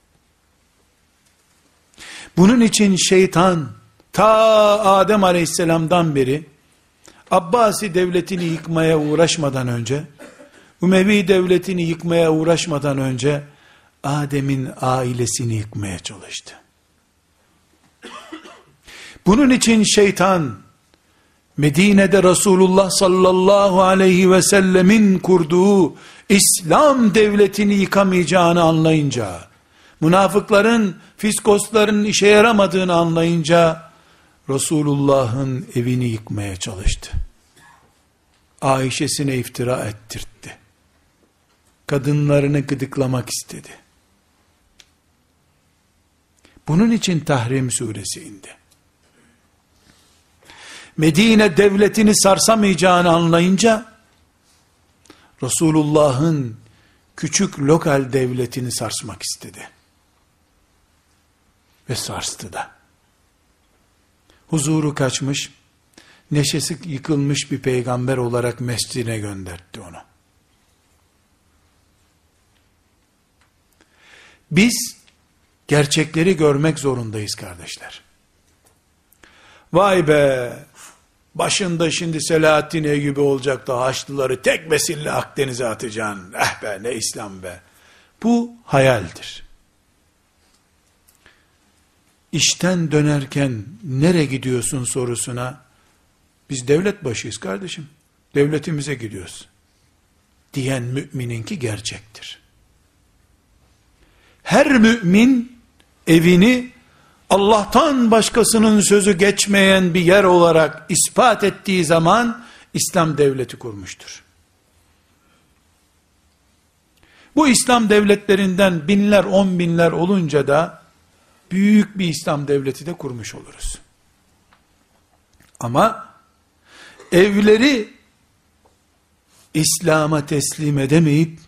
A: Bunun için şeytan, ta Adem Aleyhisselam'dan beri, Abbasi devletini yıkmaya uğraşmadan önce, Ümevi devletini yıkmaya uğraşmadan önce, Adem'in ailesini yıkmaya çalıştı. Bunun için şeytan, Medine'de Resulullah sallallahu aleyhi ve sellemin kurduğu İslam devletini yıkamayacağını anlayınca, münafıkların, fiskosların işe yaramadığını anlayınca, Resulullah'ın evini yıkmaya çalıştı. Ayşe'sine iftira ettirtti. Kadınlarını gıdıklamak istedi. Bunun için Tahrim suresi indi. Medine devletini sarsamayacağını anlayınca, Resulullah'ın küçük lokal devletini sarsmak istedi. Ve sarstı da. Huzuru kaçmış, neşesi yıkılmış bir peygamber olarak mescidine göndertti onu. Biz gerçekleri görmek zorundayız kardeşler. Vay be, başında şimdi Selahaddin Eyyubi olacak da Haçlıları tek besille Akdeniz'e atacaksın. Eh be, ne İslam be. Bu hayaldir. İşten dönerken nereye gidiyorsun sorusuna, biz devlet başıyız kardeşim, devletimize gidiyoruz diyen mümininki gerçektir. Her mümin evini Allah'tan başkasının sözü geçmeyen bir yer olarak ispat ettiği zaman İslam devleti kurmuştur. Bu İslam devletlerinden binler, 10 binler olunca da büyük bir İslam devleti de kurmuş oluruz. Ama evleri İslam'a teslim edemeyip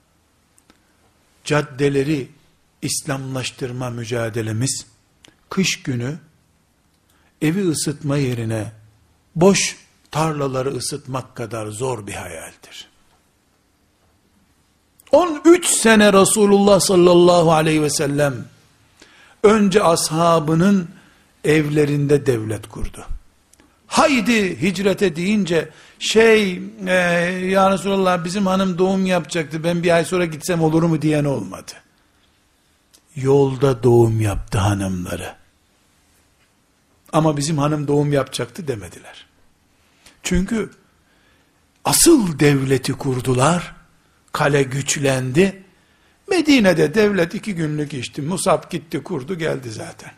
A: caddeleri İslamlaştırma mücadelemiz, kış günü evi ısıtma yerine boş tarlaları ısıtmak kadar zor bir hayaldir. 13 sene Resulullah sallallahu aleyhi ve sellem önce ashabının evlerinde devlet kurdu. Haydi hicrete deyince ya Resulallah bizim hanım doğum yapacaktı, ben bir ay sonra gitsem olur mu diyen olmadı. Yolda doğum yaptı hanımları. Ama bizim hanım doğum yapacaktı demediler. Çünkü asıl devleti kurdular, kale güçlendi. Medine'de devlet 2 günlük işti. Musab gitti kurdu geldi zaten.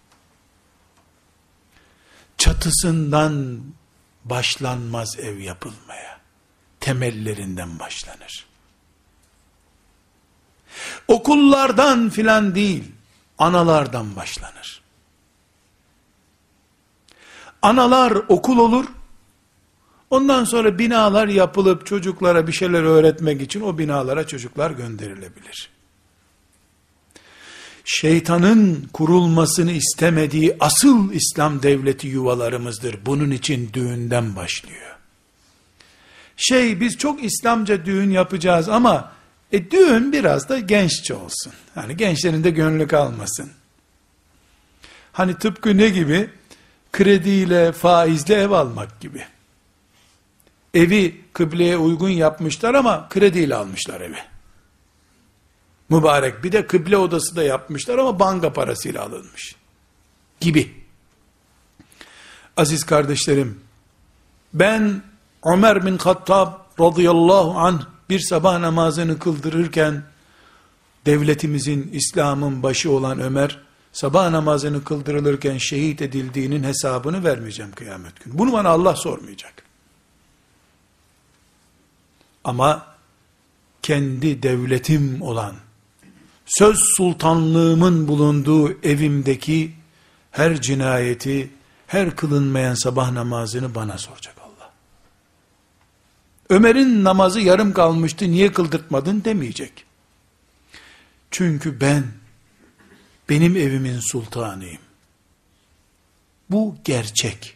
A: Çatısından başlanmaz ev yapılmaya. Temellerinden başlanır. Okullardan filan değil, analardan başlanır. Analar okul olur, ondan sonra binalar yapılıp çocuklara bir şeyler öğretmek için o binalara çocuklar gönderilebilir. Şeytanın kurulmasını istemediği asıl İslam devleti yuvalarımızdır. Bunun için düğünden başlıyor. biz çok İslamca düğün yapacağız ama düğün biraz da genççe olsun. Hani gençlerin de gönlü kalmasın. Hani tıpkı ne gibi? Krediyle, faizle ev almak gibi. Evi kıbleye uygun yapmışlar ama krediyle almışlar evi. Mübarek, bir de kıble odası da yapmışlar ama banka parasıyla alınmış. Gibi. Aziz kardeşlerim, ben Ömer bin Hattab radıyallahu anh bir sabah namazını kıldırırken, devletimizin, İslam'ın başı olan Ömer, sabah namazını kıldırılırken şehit edildiğinin hesabını vermeyeceğim kıyamet günü. Bunu bana Allah sormayacak. Ama kendi devletim olan, söz sultanlığımın bulunduğu evimdeki her cinayeti, her kılınmayan sabah namazını bana soracak Allah. Ömer'in namazı yarım kalmıştı, niye kıldırtmadın demeyecek. Çünkü benim evimin sultanıyım. Bu gerçek.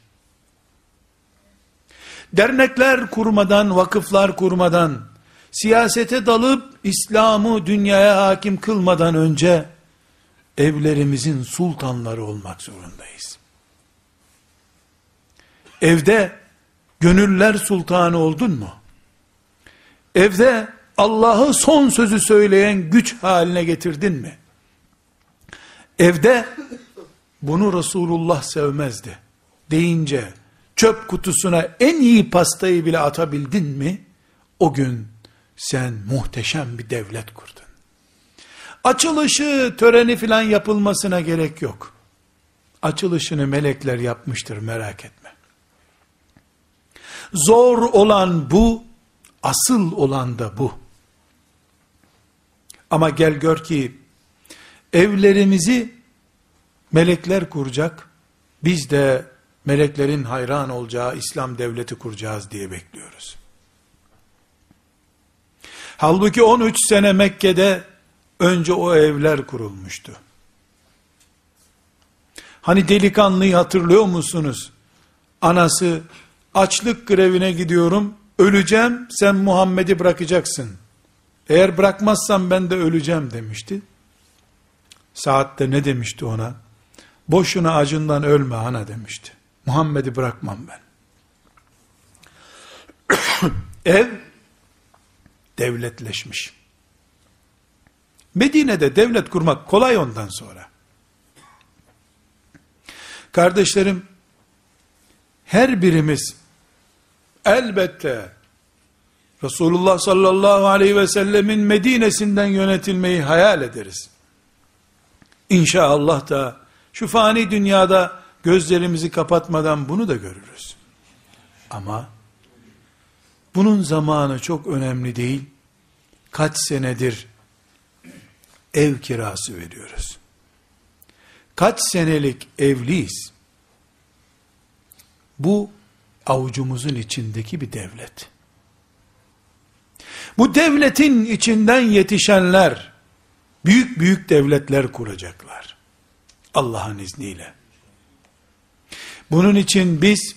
A: Dernekler kurmadan, vakıflar kurmadan, siyasete dalıp İslam'ı dünyaya hakim kılmadan önce evlerimizin sultanları olmak zorundayız. Evde gönüller sultanı oldun mu? Evde Allah'ı son sözü söyleyen güç haline getirdin mi? Evde bunu Resulullah sevmezdi deyince çöp kutusuna en iyi pastayı bile atabildin mi? O gün sen muhteşem bir devlet kurdun. Açılışı, töreni filan yapılmasına gerek yok. Açılışını melekler yapmıştır, merak etme. Zor olan bu, asıl olan da bu. Ama gel gör ki evlerimizi melekler kuracak, biz de meleklerin hayran olacağı İslam devleti kuracağız diye bekliyoruz. Halbuki 13 sene Mekke'de önce o evler kurulmuştu. Hani delikanlıyı hatırlıyor musunuz? Anası, açlık grevine gidiyorum, öleceğim, sen Muhammed'i bırakacaksın. Eğer bırakmazsam ben de öleceğim demişti. Saat de ne demişti ona? Boşuna acından ölme ana demişti. Muhammed'i bırakmam ben. Ev devletleşmiş. Medine'de devlet kurmak kolay ondan sonra. Kardeşlerim, her birimiz elbette Resulullah sallallahu aleyhi ve sellemin Medine'sinden yönetilmeyi hayal ederiz. İnşallah da şu fani dünyada gözlerimizi kapatmadan bunu da görürüz. Ama bunun zamanı çok önemli değil. Kaç senedir ev kirası veriyoruz? Kaç senelik evliyiz? Bu avucumuzun içindeki bir devlet. Bu devletin içinden yetişenler büyük büyük devletler kuracaklar. Allah'ın izniyle. Bunun için biz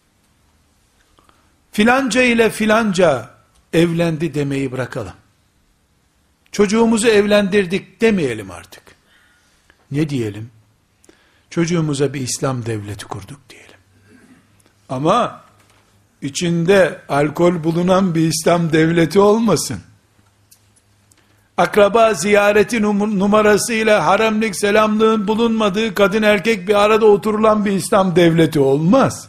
A: filanca ile filanca evlendi demeyi bırakalım. Çocuğumuzu evlendirdik demeyelim artık. Ne diyelim? Çocuğumuza bir İslam devleti kurduk diyelim. Ama içinde alkol bulunan bir İslam devleti olmasın. Akraba ziyareti numarasıyla haremlik selamlığın bulunmadığı kadın erkek bir arada oturulan bir İslam devleti olmaz.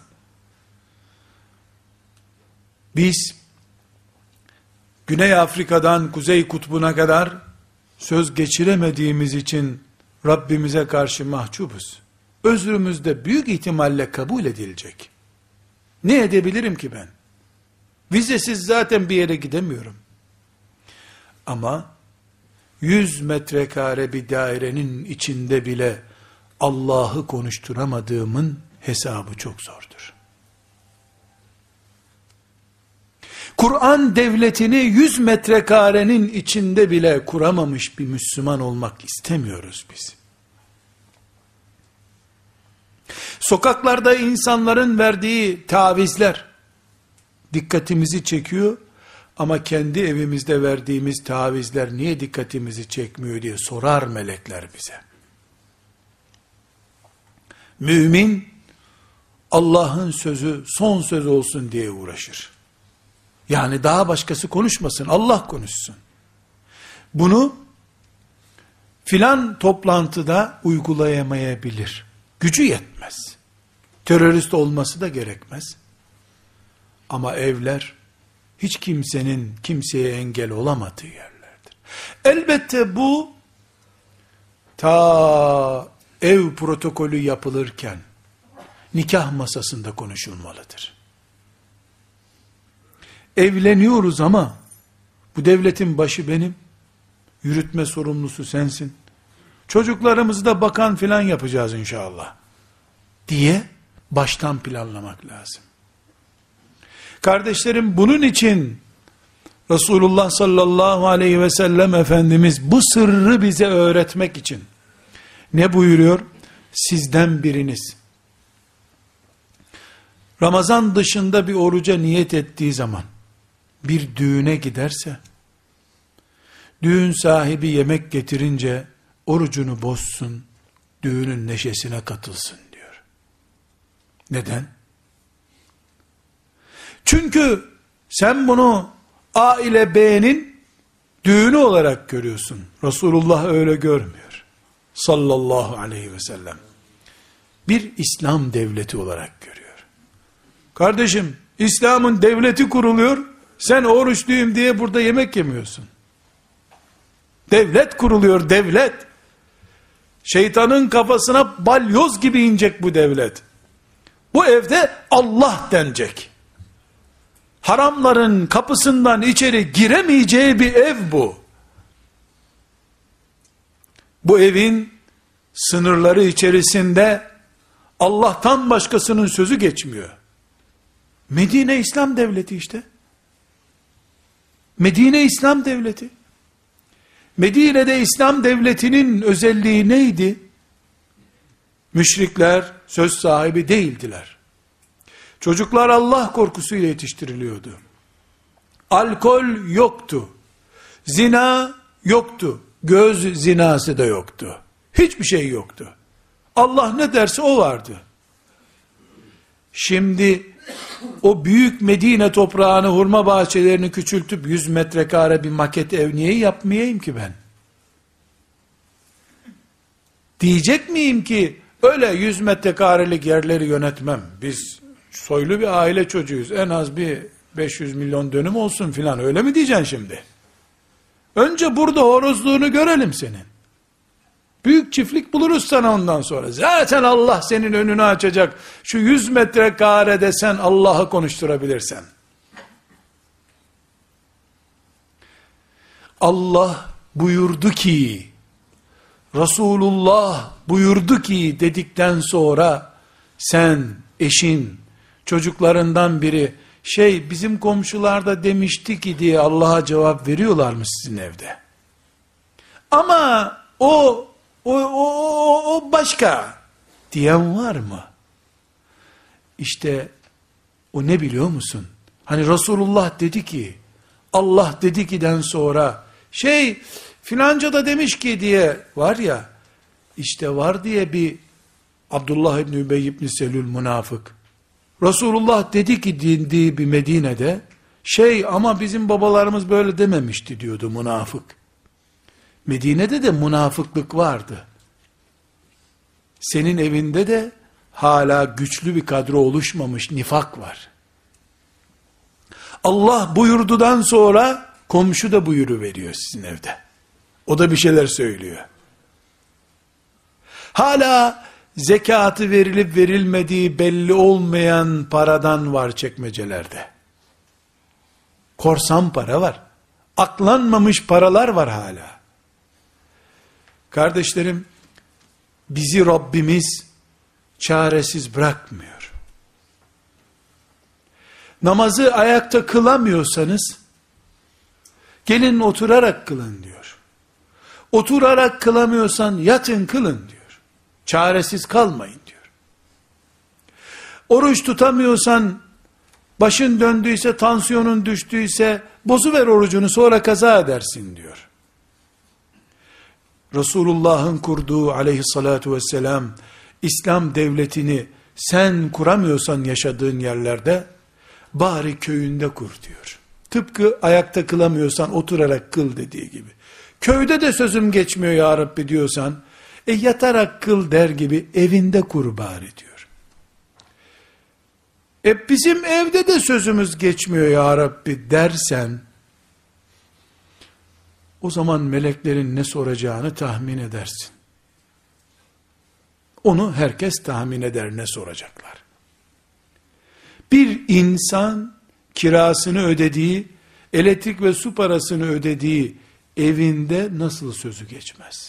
A: Biz Güney Afrika'dan Kuzey Kutbu'na kadar söz geçiremediğimiz için Rabbimize karşı mahcubuz. Özrümüz de büyük ihtimalle kabul edilecek. Ne edebilirim ki ben? Vizesiz zaten bir yere gidemiyorum. Ama 100 metrekare bir dairenin içinde bile Allah'ı konuşturamadığımın hesabı çok zordur. Kur'an devletini 100 metrekarenin içinde bile kuramamış bir Müslüman olmak istemiyoruz biz. Sokaklarda insanların verdiği tavizler, dikkatimizi çekiyor ama kendi evimizde verdiğimiz tavizler niye dikkatimizi çekmiyor diye sorar melekler bize. Mümin Allah'ın sözü son söz olsun diye uğraşır. Yani daha başkası konuşmasın, Allah konuşsun. Bunu filan toplantıda uygulayamayabilir. Gücü yetmez. Terörist olması da gerekmez. Ama evler hiç kimsenin kimseye engel olamadığı yerlerdir. Elbette bu ta ev protokolü yapılırken nikah masasında konuşulmalıdır. Evleniyoruz ama bu devletin başı benim, yürütme sorumlusu sensin, çocuklarımızı da bakan filan yapacağız inşallah diye baştan planlamak lazım. Kardeşlerim, bunun için Resulullah sallallahu aleyhi ve sellem Efendimiz bu sırrı bize öğretmek için ne buyuruyor? Sizden biriniz Ramazan dışında bir oruca niyet ettiği zaman bir düğüne giderse, düğün sahibi yemek getirince orucunu bozsun, düğünün neşesine katılsın diyor. Neden? Çünkü sen bunu A ile B'nin düğünü olarak görüyorsun. Resulullah öyle görmüyor. Sallallahu aleyhi ve sellem. Bir İslam devleti olarak görüyor. Kardeşim, İslam'ın devleti kuruluyor, sen oruçluyum diye burada yemek yemiyorsun. Devlet kuruluyor, devlet. Şeytanın kafasına balyoz gibi inecek bu devlet. Bu evde Allah denecek. Haramların kapısından içeri giremeyeceği bir ev bu. Bu evin sınırları içerisinde Allah'tan başkasının sözü geçmiyor. Medine İslam devleti işte. Medine İslam devleti. Medine'de İslam devletinin özelliği neydi? Müşrikler söz sahibi değildiler. Çocuklar Allah korkusuyla yetiştiriliyordu. Alkol yoktu. Zina yoktu. Göz zinası da yoktu. Hiçbir şey yoktu. Allah ne derse o vardı. Şimdi o büyük Medine toprağını, hurma bahçelerini küçültüp 100 metrekare bir maket ev niye yapmayayım ki ben? Diyecek miyim ki öyle 100 metrekarelik yerleri yönetmem. Biz soylu bir aile çocuğuyuz. En az bir 500 milyon dönüm olsun filan. Öyle mi diyeceksin şimdi? Önce burada horozluğunu görelim senin. Büyük çiftlik buluruz sana ondan sonra. Zaten Allah senin önünü açacak. Şu 100 metrekarede sen Allah'ı konuşturabilirsen. Allah buyurdu ki, Resulullah buyurdu ki dedikten sonra sen, eşin, çocuklarından biri bizim komşularda demişti ki diye Allah'a cevap veriyorlar mı sizin evde? Ama o başka diyen var mı? İşte o ne biliyor musun? Hani Resulullah dedi ki, Allah dedi ki'den sonra filanca da demiş ki diye var ya, işte var diye bir Abdullah İbni Übey İbni Selül münafık, Resulullah dedi ki dindiği bir Medine'de, ama bizim babalarımız böyle dememişti diyordu münafık. Medine'de de münafıklık vardı. Senin evinde de hala güçlü bir kadro oluşmamış nifak var. Allah buyurdudan sonra komşu da buyuruveriyor sizin evde. O da bir şeyler söylüyor. Hala zekatı verilip verilmediği belli olmayan paradan var çekmecelerde. Korsan para var. Aklanmamış paralar var hala. Kardeşlerim, bizi Rabbimiz çaresiz bırakmıyor. Namazı ayakta kılamıyorsanız, gelin oturarak kılın diyor. Oturarak kılamıyorsan yatın kılın diyor. Çaresiz kalmayın diyor. Oruç tutamıyorsan Başın döndüyse, tansiyonun düştüyse, bozuver orucunu, sonra kaza edersin diyor. Resulullah'ın kurduğu aleyhissalatu vesselam, İslam devletini sen kuramıyorsan yaşadığın yerlerde, bari köyünde kur diyor. Tıpkı ayakta kılamıyorsan oturarak kıl dediği gibi. Köyde de sözüm geçmiyor ya Rabbi diyorsan, yatarak kıl der gibi evinde kur bari diyor. Bizim evde de sözümüz geçmiyor ya Rabbi dersen, o zaman meleklerin ne soracağını tahmin edersin. Onu herkes tahmin eder ne soracaklar. Bir insan kirasını ödediği, elektrik ve su parasını ödediği evinde nasıl sözü geçmez?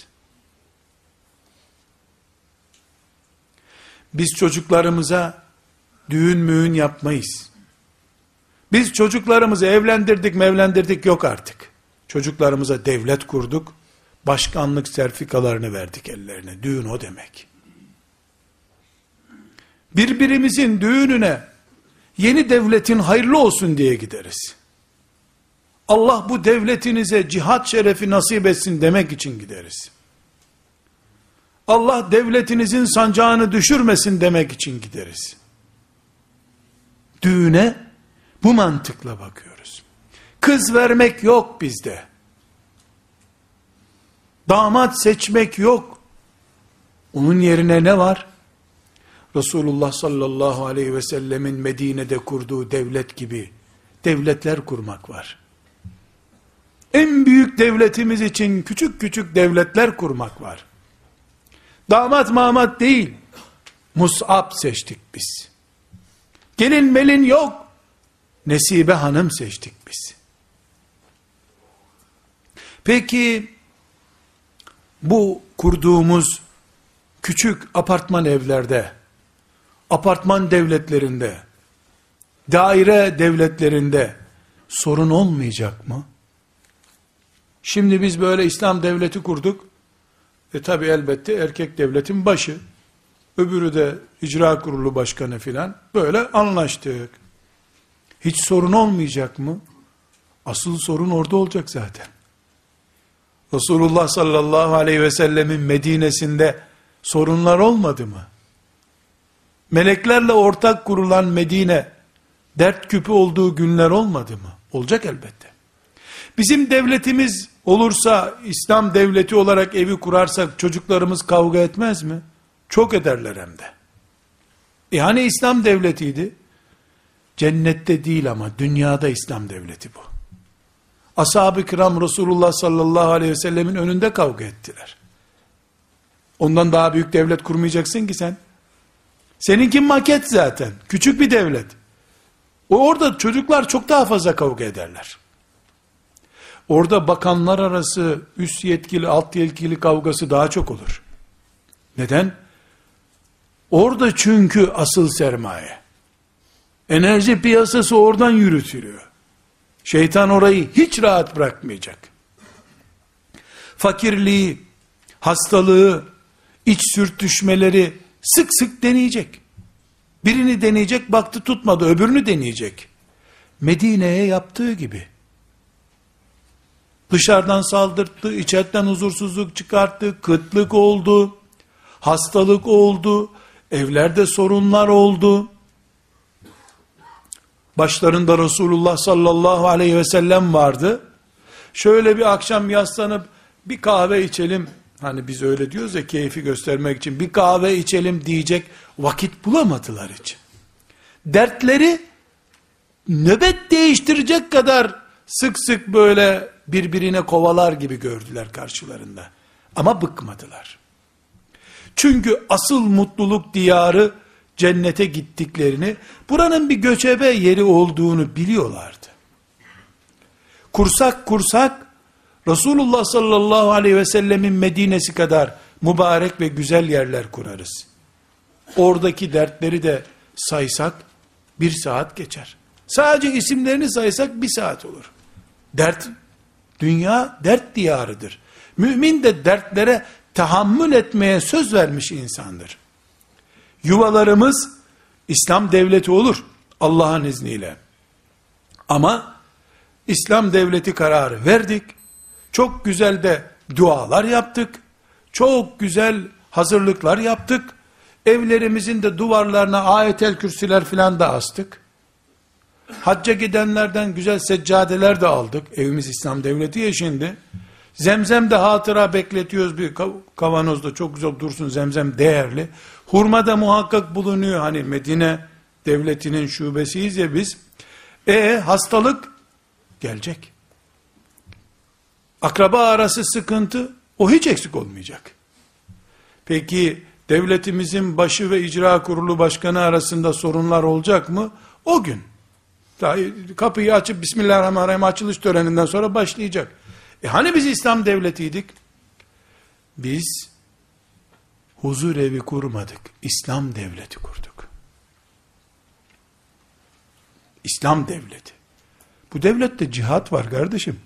A: Biz çocuklarımıza düğün müğün yapmayız. Biz çocuklarımızı evlendirdik yok artık. Çocuklarımıza devlet kurduk, başkanlık sertifikalarını verdik ellerine. Düğün o demek. Birbirimizin düğününe yeni devletin hayırlı olsun diye gideriz. Allah bu devletinize cihat şerefi nasip etsin demek için gideriz. Allah devletinizin sancağını düşürmesin demek için gideriz. Düğüne bu mantıkla bakıyoruz. Kız vermek yok bizde. Damat seçmek yok. Onun yerine ne var? Resulullah sallallahu aleyhi ve sellemin Medine'de kurduğu devlet gibi devletler kurmak var. En büyük devletimiz için küçük küçük devletler kurmak var. Damat mamat değil, Mus'ab seçtik biz. Gelin melin yok, Nesibe hanım seçtik biz. Peki, bu kurduğumuz küçük apartman evlerde, apartman devletlerinde, daire devletlerinde sorun olmayacak mı? Şimdi biz böyle İslam devleti kurduk. Tabi elbette erkek devletin başı, öbürü de icra kurulu başkanı filan, böyle anlaştık. Hiç sorun olmayacak mı? Asıl sorun orada olacak zaten. Resulullah sallallahu aleyhi ve sellemin Medine'sinde sorunlar olmadı mı? Meleklerle ortak kurulan Medine, dert küpü olduğu günler olmadı mı? Olacak elbette. Bizim devletimiz olursa, İslam devleti olarak evi kurarsak, çocuklarımız kavga etmez mi? Çok ederler hem de. Hani İslam devletiydi? Cennette değil ama, dünyada İslam devleti bu. Ashab-ı kiram Resulullah sallallahu aleyhi ve sellemin önünde kavga ettiler. Ondan daha büyük devlet kurmayacaksın ki sen. Seninki maket zaten. Küçük bir devlet. Orada çocuklar çok daha fazla kavga ederler. Orada bakanlar arası üst yetkili, alt yetkili kavgası daha çok olur. Neden? Orada çünkü asıl sermaye. Enerji piyasası oradan yürütülüyor. Şeytan orayı hiç rahat bırakmayacak. Fakirliği, hastalığı, iç sürtüşmeleri sık sık deneyecek. Birini deneyecek, baktı tutmadı, öbürünü deneyecek. Medine'ye yaptığı gibi. Dışarıdan saldırttı, içeriden huzursuzluk çıkarttı, kıtlık oldu, hastalık oldu, evlerde sorunlar oldu. Başlarında Resulullah sallallahu aleyhi ve sellem vardı. Şöyle bir akşam yaslanıp bir kahve içelim, hani biz öyle diyoruz ya, keyfi göstermek için bir kahve içelim diyecek vakit bulamadılar hiç. Dertleri nöbet değiştirecek kadar sık sık böyle birbirine kovalar gibi gördüler karşılarında. Ama bıkmadılar. Çünkü asıl mutluluk diyarı cennete gittiklerini, buranın bir göçebe yeri olduğunu biliyorlardı. Kursak Resulullah sallallahu aleyhi ve sellemin Medine'si kadar mübarek ve güzel yerler kurarız. Oradaki dertleri de saysak 1 saat geçer. Sadece isimlerini saysak 1 saat olur. Dünya dert diyarıdır. Mümin de dertlere tahammül etmeye söz vermiş insandır. Yuvalarımız İslam devleti olur. Allah'ın izniyle. Ama İslam devleti kararı verdik. Çok güzel de dualar yaptık. Çok güzel hazırlıklar yaptık. Evlerimizin de duvarlarına ayetel kürsüler filan da astık. Hacca gidenlerden güzel seccadeler de aldık. Evimiz İslam devleti ya şimdi. Zemzem de hatıra bekletiyoruz bir kavanozda. Çok güzel dursun, zemzem değerli. Hurma da muhakkak bulunuyor. Hani Medine devletinin şubesiyiz ya biz. Hastalık gelecek. Akraba arası sıkıntı, o hiç eksik olmayacak. Peki devletimizin başı ve icra kurulu başkanı arasında sorunlar olacak mı? O gün. Kapıyı açıp Bismillahirrahmanirrahim açılış töreninden sonra başlayacak. Hani biz İslam devletiydik? Biz huzur evi kurmadık. İslam devleti kurduk. İslam devleti. Bu devlette cihat var kardeşim.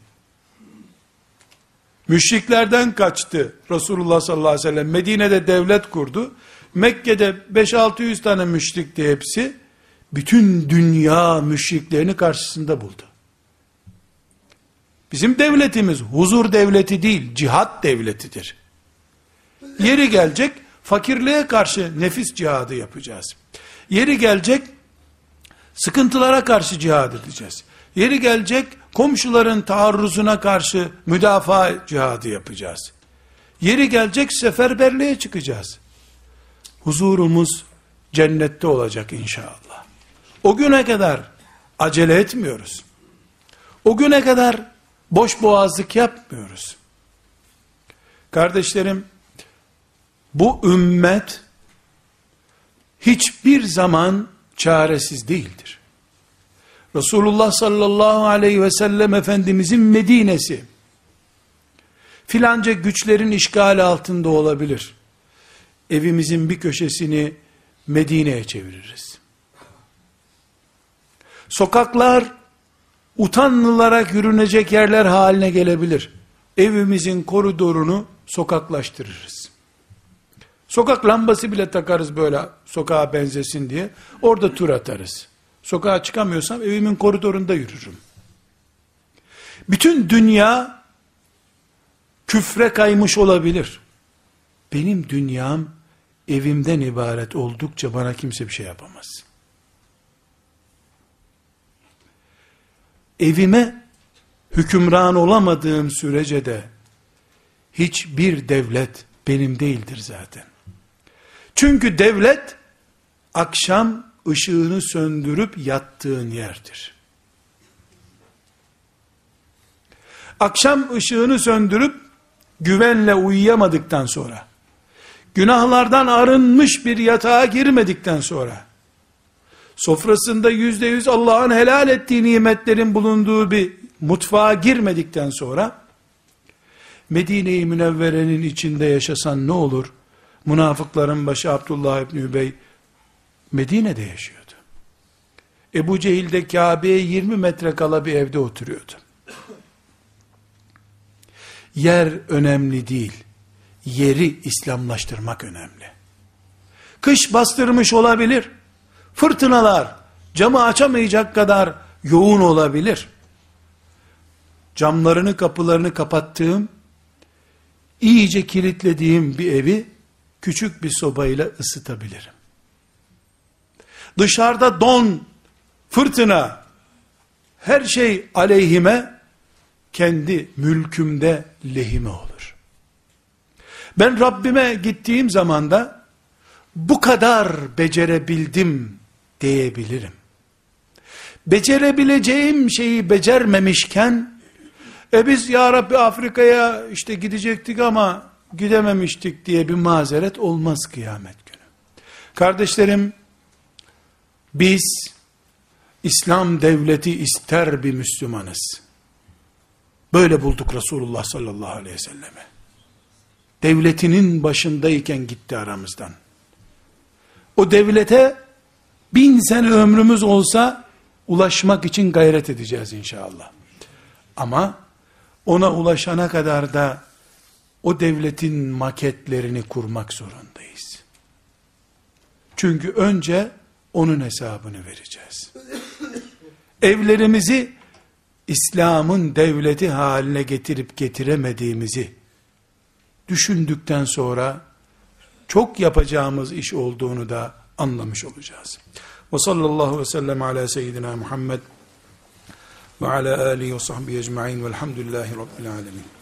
A: Müşriklerden kaçtı Resulullah sallallahu aleyhi ve sellem. Medine'de devlet kurdu. Mekke'de 5-600 tane müşrikti hepsi. Bütün dünya müşriklerini karşısında buldu. Bizim devletimiz huzur devleti değil, cihat devletidir. Yeri gelecek, fakirliğe karşı nefis cihadı yapacağız. Yeri gelecek, sıkıntılara karşı cihad edeceğiz. Yeri gelecek, komşuların taarruzuna karşı müdafaa cihadı yapacağız. Yeri gelecek, seferberliğe çıkacağız. Huzurumuz cennette olacak inşallah. O güne kadar acele etmiyoruz. O güne kadar boş boğazlık yapmıyoruz. Kardeşlerim, bu ümmet hiçbir zaman çaresiz değildir. Resulullah sallallahu aleyhi ve sellem Efendimizin Medine'si filanca güçlerin işgali altında olabilir. Evimizin bir köşesini Medine'ye çeviririz. Sokaklar utanılarak yürünecek yerler haline gelebilir. Evimizin koridorunu sokaklaştırırız. Sokak lambası bile takarız böyle sokağa benzesin diye. Orada tur atarız. Sokağa çıkamıyorsam evimin koridorunda yürürüm. Bütün dünya küfre kaymış olabilir. Benim dünyam evimden ibaret oldukça bana kimse bir şey yapamaz. Evime hükümran olamadığım sürece de hiçbir devlet benim değildir zaten. Çünkü devlet akşam ışığını söndürüp yattığın yerdir. Akşam ışığını söndürüp güvenle uyuyamadıktan sonra, günahlardan arınmış bir yatağa girmedikten sonra, sofrasında %100 Allah'ın helal ettiği nimetlerin bulunduğu bir mutfağa girmedikten sonra, Medine-i Münevvere'nin içinde yaşasan ne olur? Münafıkların başı Abdullah İbni Übey, Medine'de yaşıyordu. Ebu Cehil de Kabe'ye 20 metre kala bir evde oturuyordu. Yer önemli değil, yeri İslamlaştırmak önemli. Kış bastırmış olabilir, fırtınalar camı açamayacak kadar yoğun olabilir. Camlarını kapılarını kapattığım, iyice kilitlediğim bir evi küçük bir sobayla ısıtabilirim. Dışarıda don, fırtına, her şey aleyhime, kendi mülkümde lehime olur. Ben Rabbime gittiğim zaman da bu kadar becerebildim diyebilirim. Becerebileceğim şeyi becermemişken, biz ya Rabbi Afrika'ya işte gidecektik ama gidememiştik diye bir mazeret olmaz kıyamet günü. Kardeşlerim, biz İslam devleti ister bir Müslümanız. Böyle bulduk Resulullah sallallahu aleyhi ve selleme. Devletinin başındayken gitti aramızdan. O devlete 1000 sene ömrümüz olsa ulaşmak için gayret edeceğiz inşallah. Ama ona ulaşana kadar da o devletin maketlerini kurmak zorundayız. Çünkü önce onun hesabını vereceğiz. Evlerimizi İslam'ın devleti haline getirip getiremediğimizi düşündükten sonra çok yapacağımız iş olduğunu da anlamış olacağız. Ve sallallahu ve sellem ala seyyidina Muhammed ve ala alihi ve sahbihi ecma'in velhamdülillahi rabbil alemin.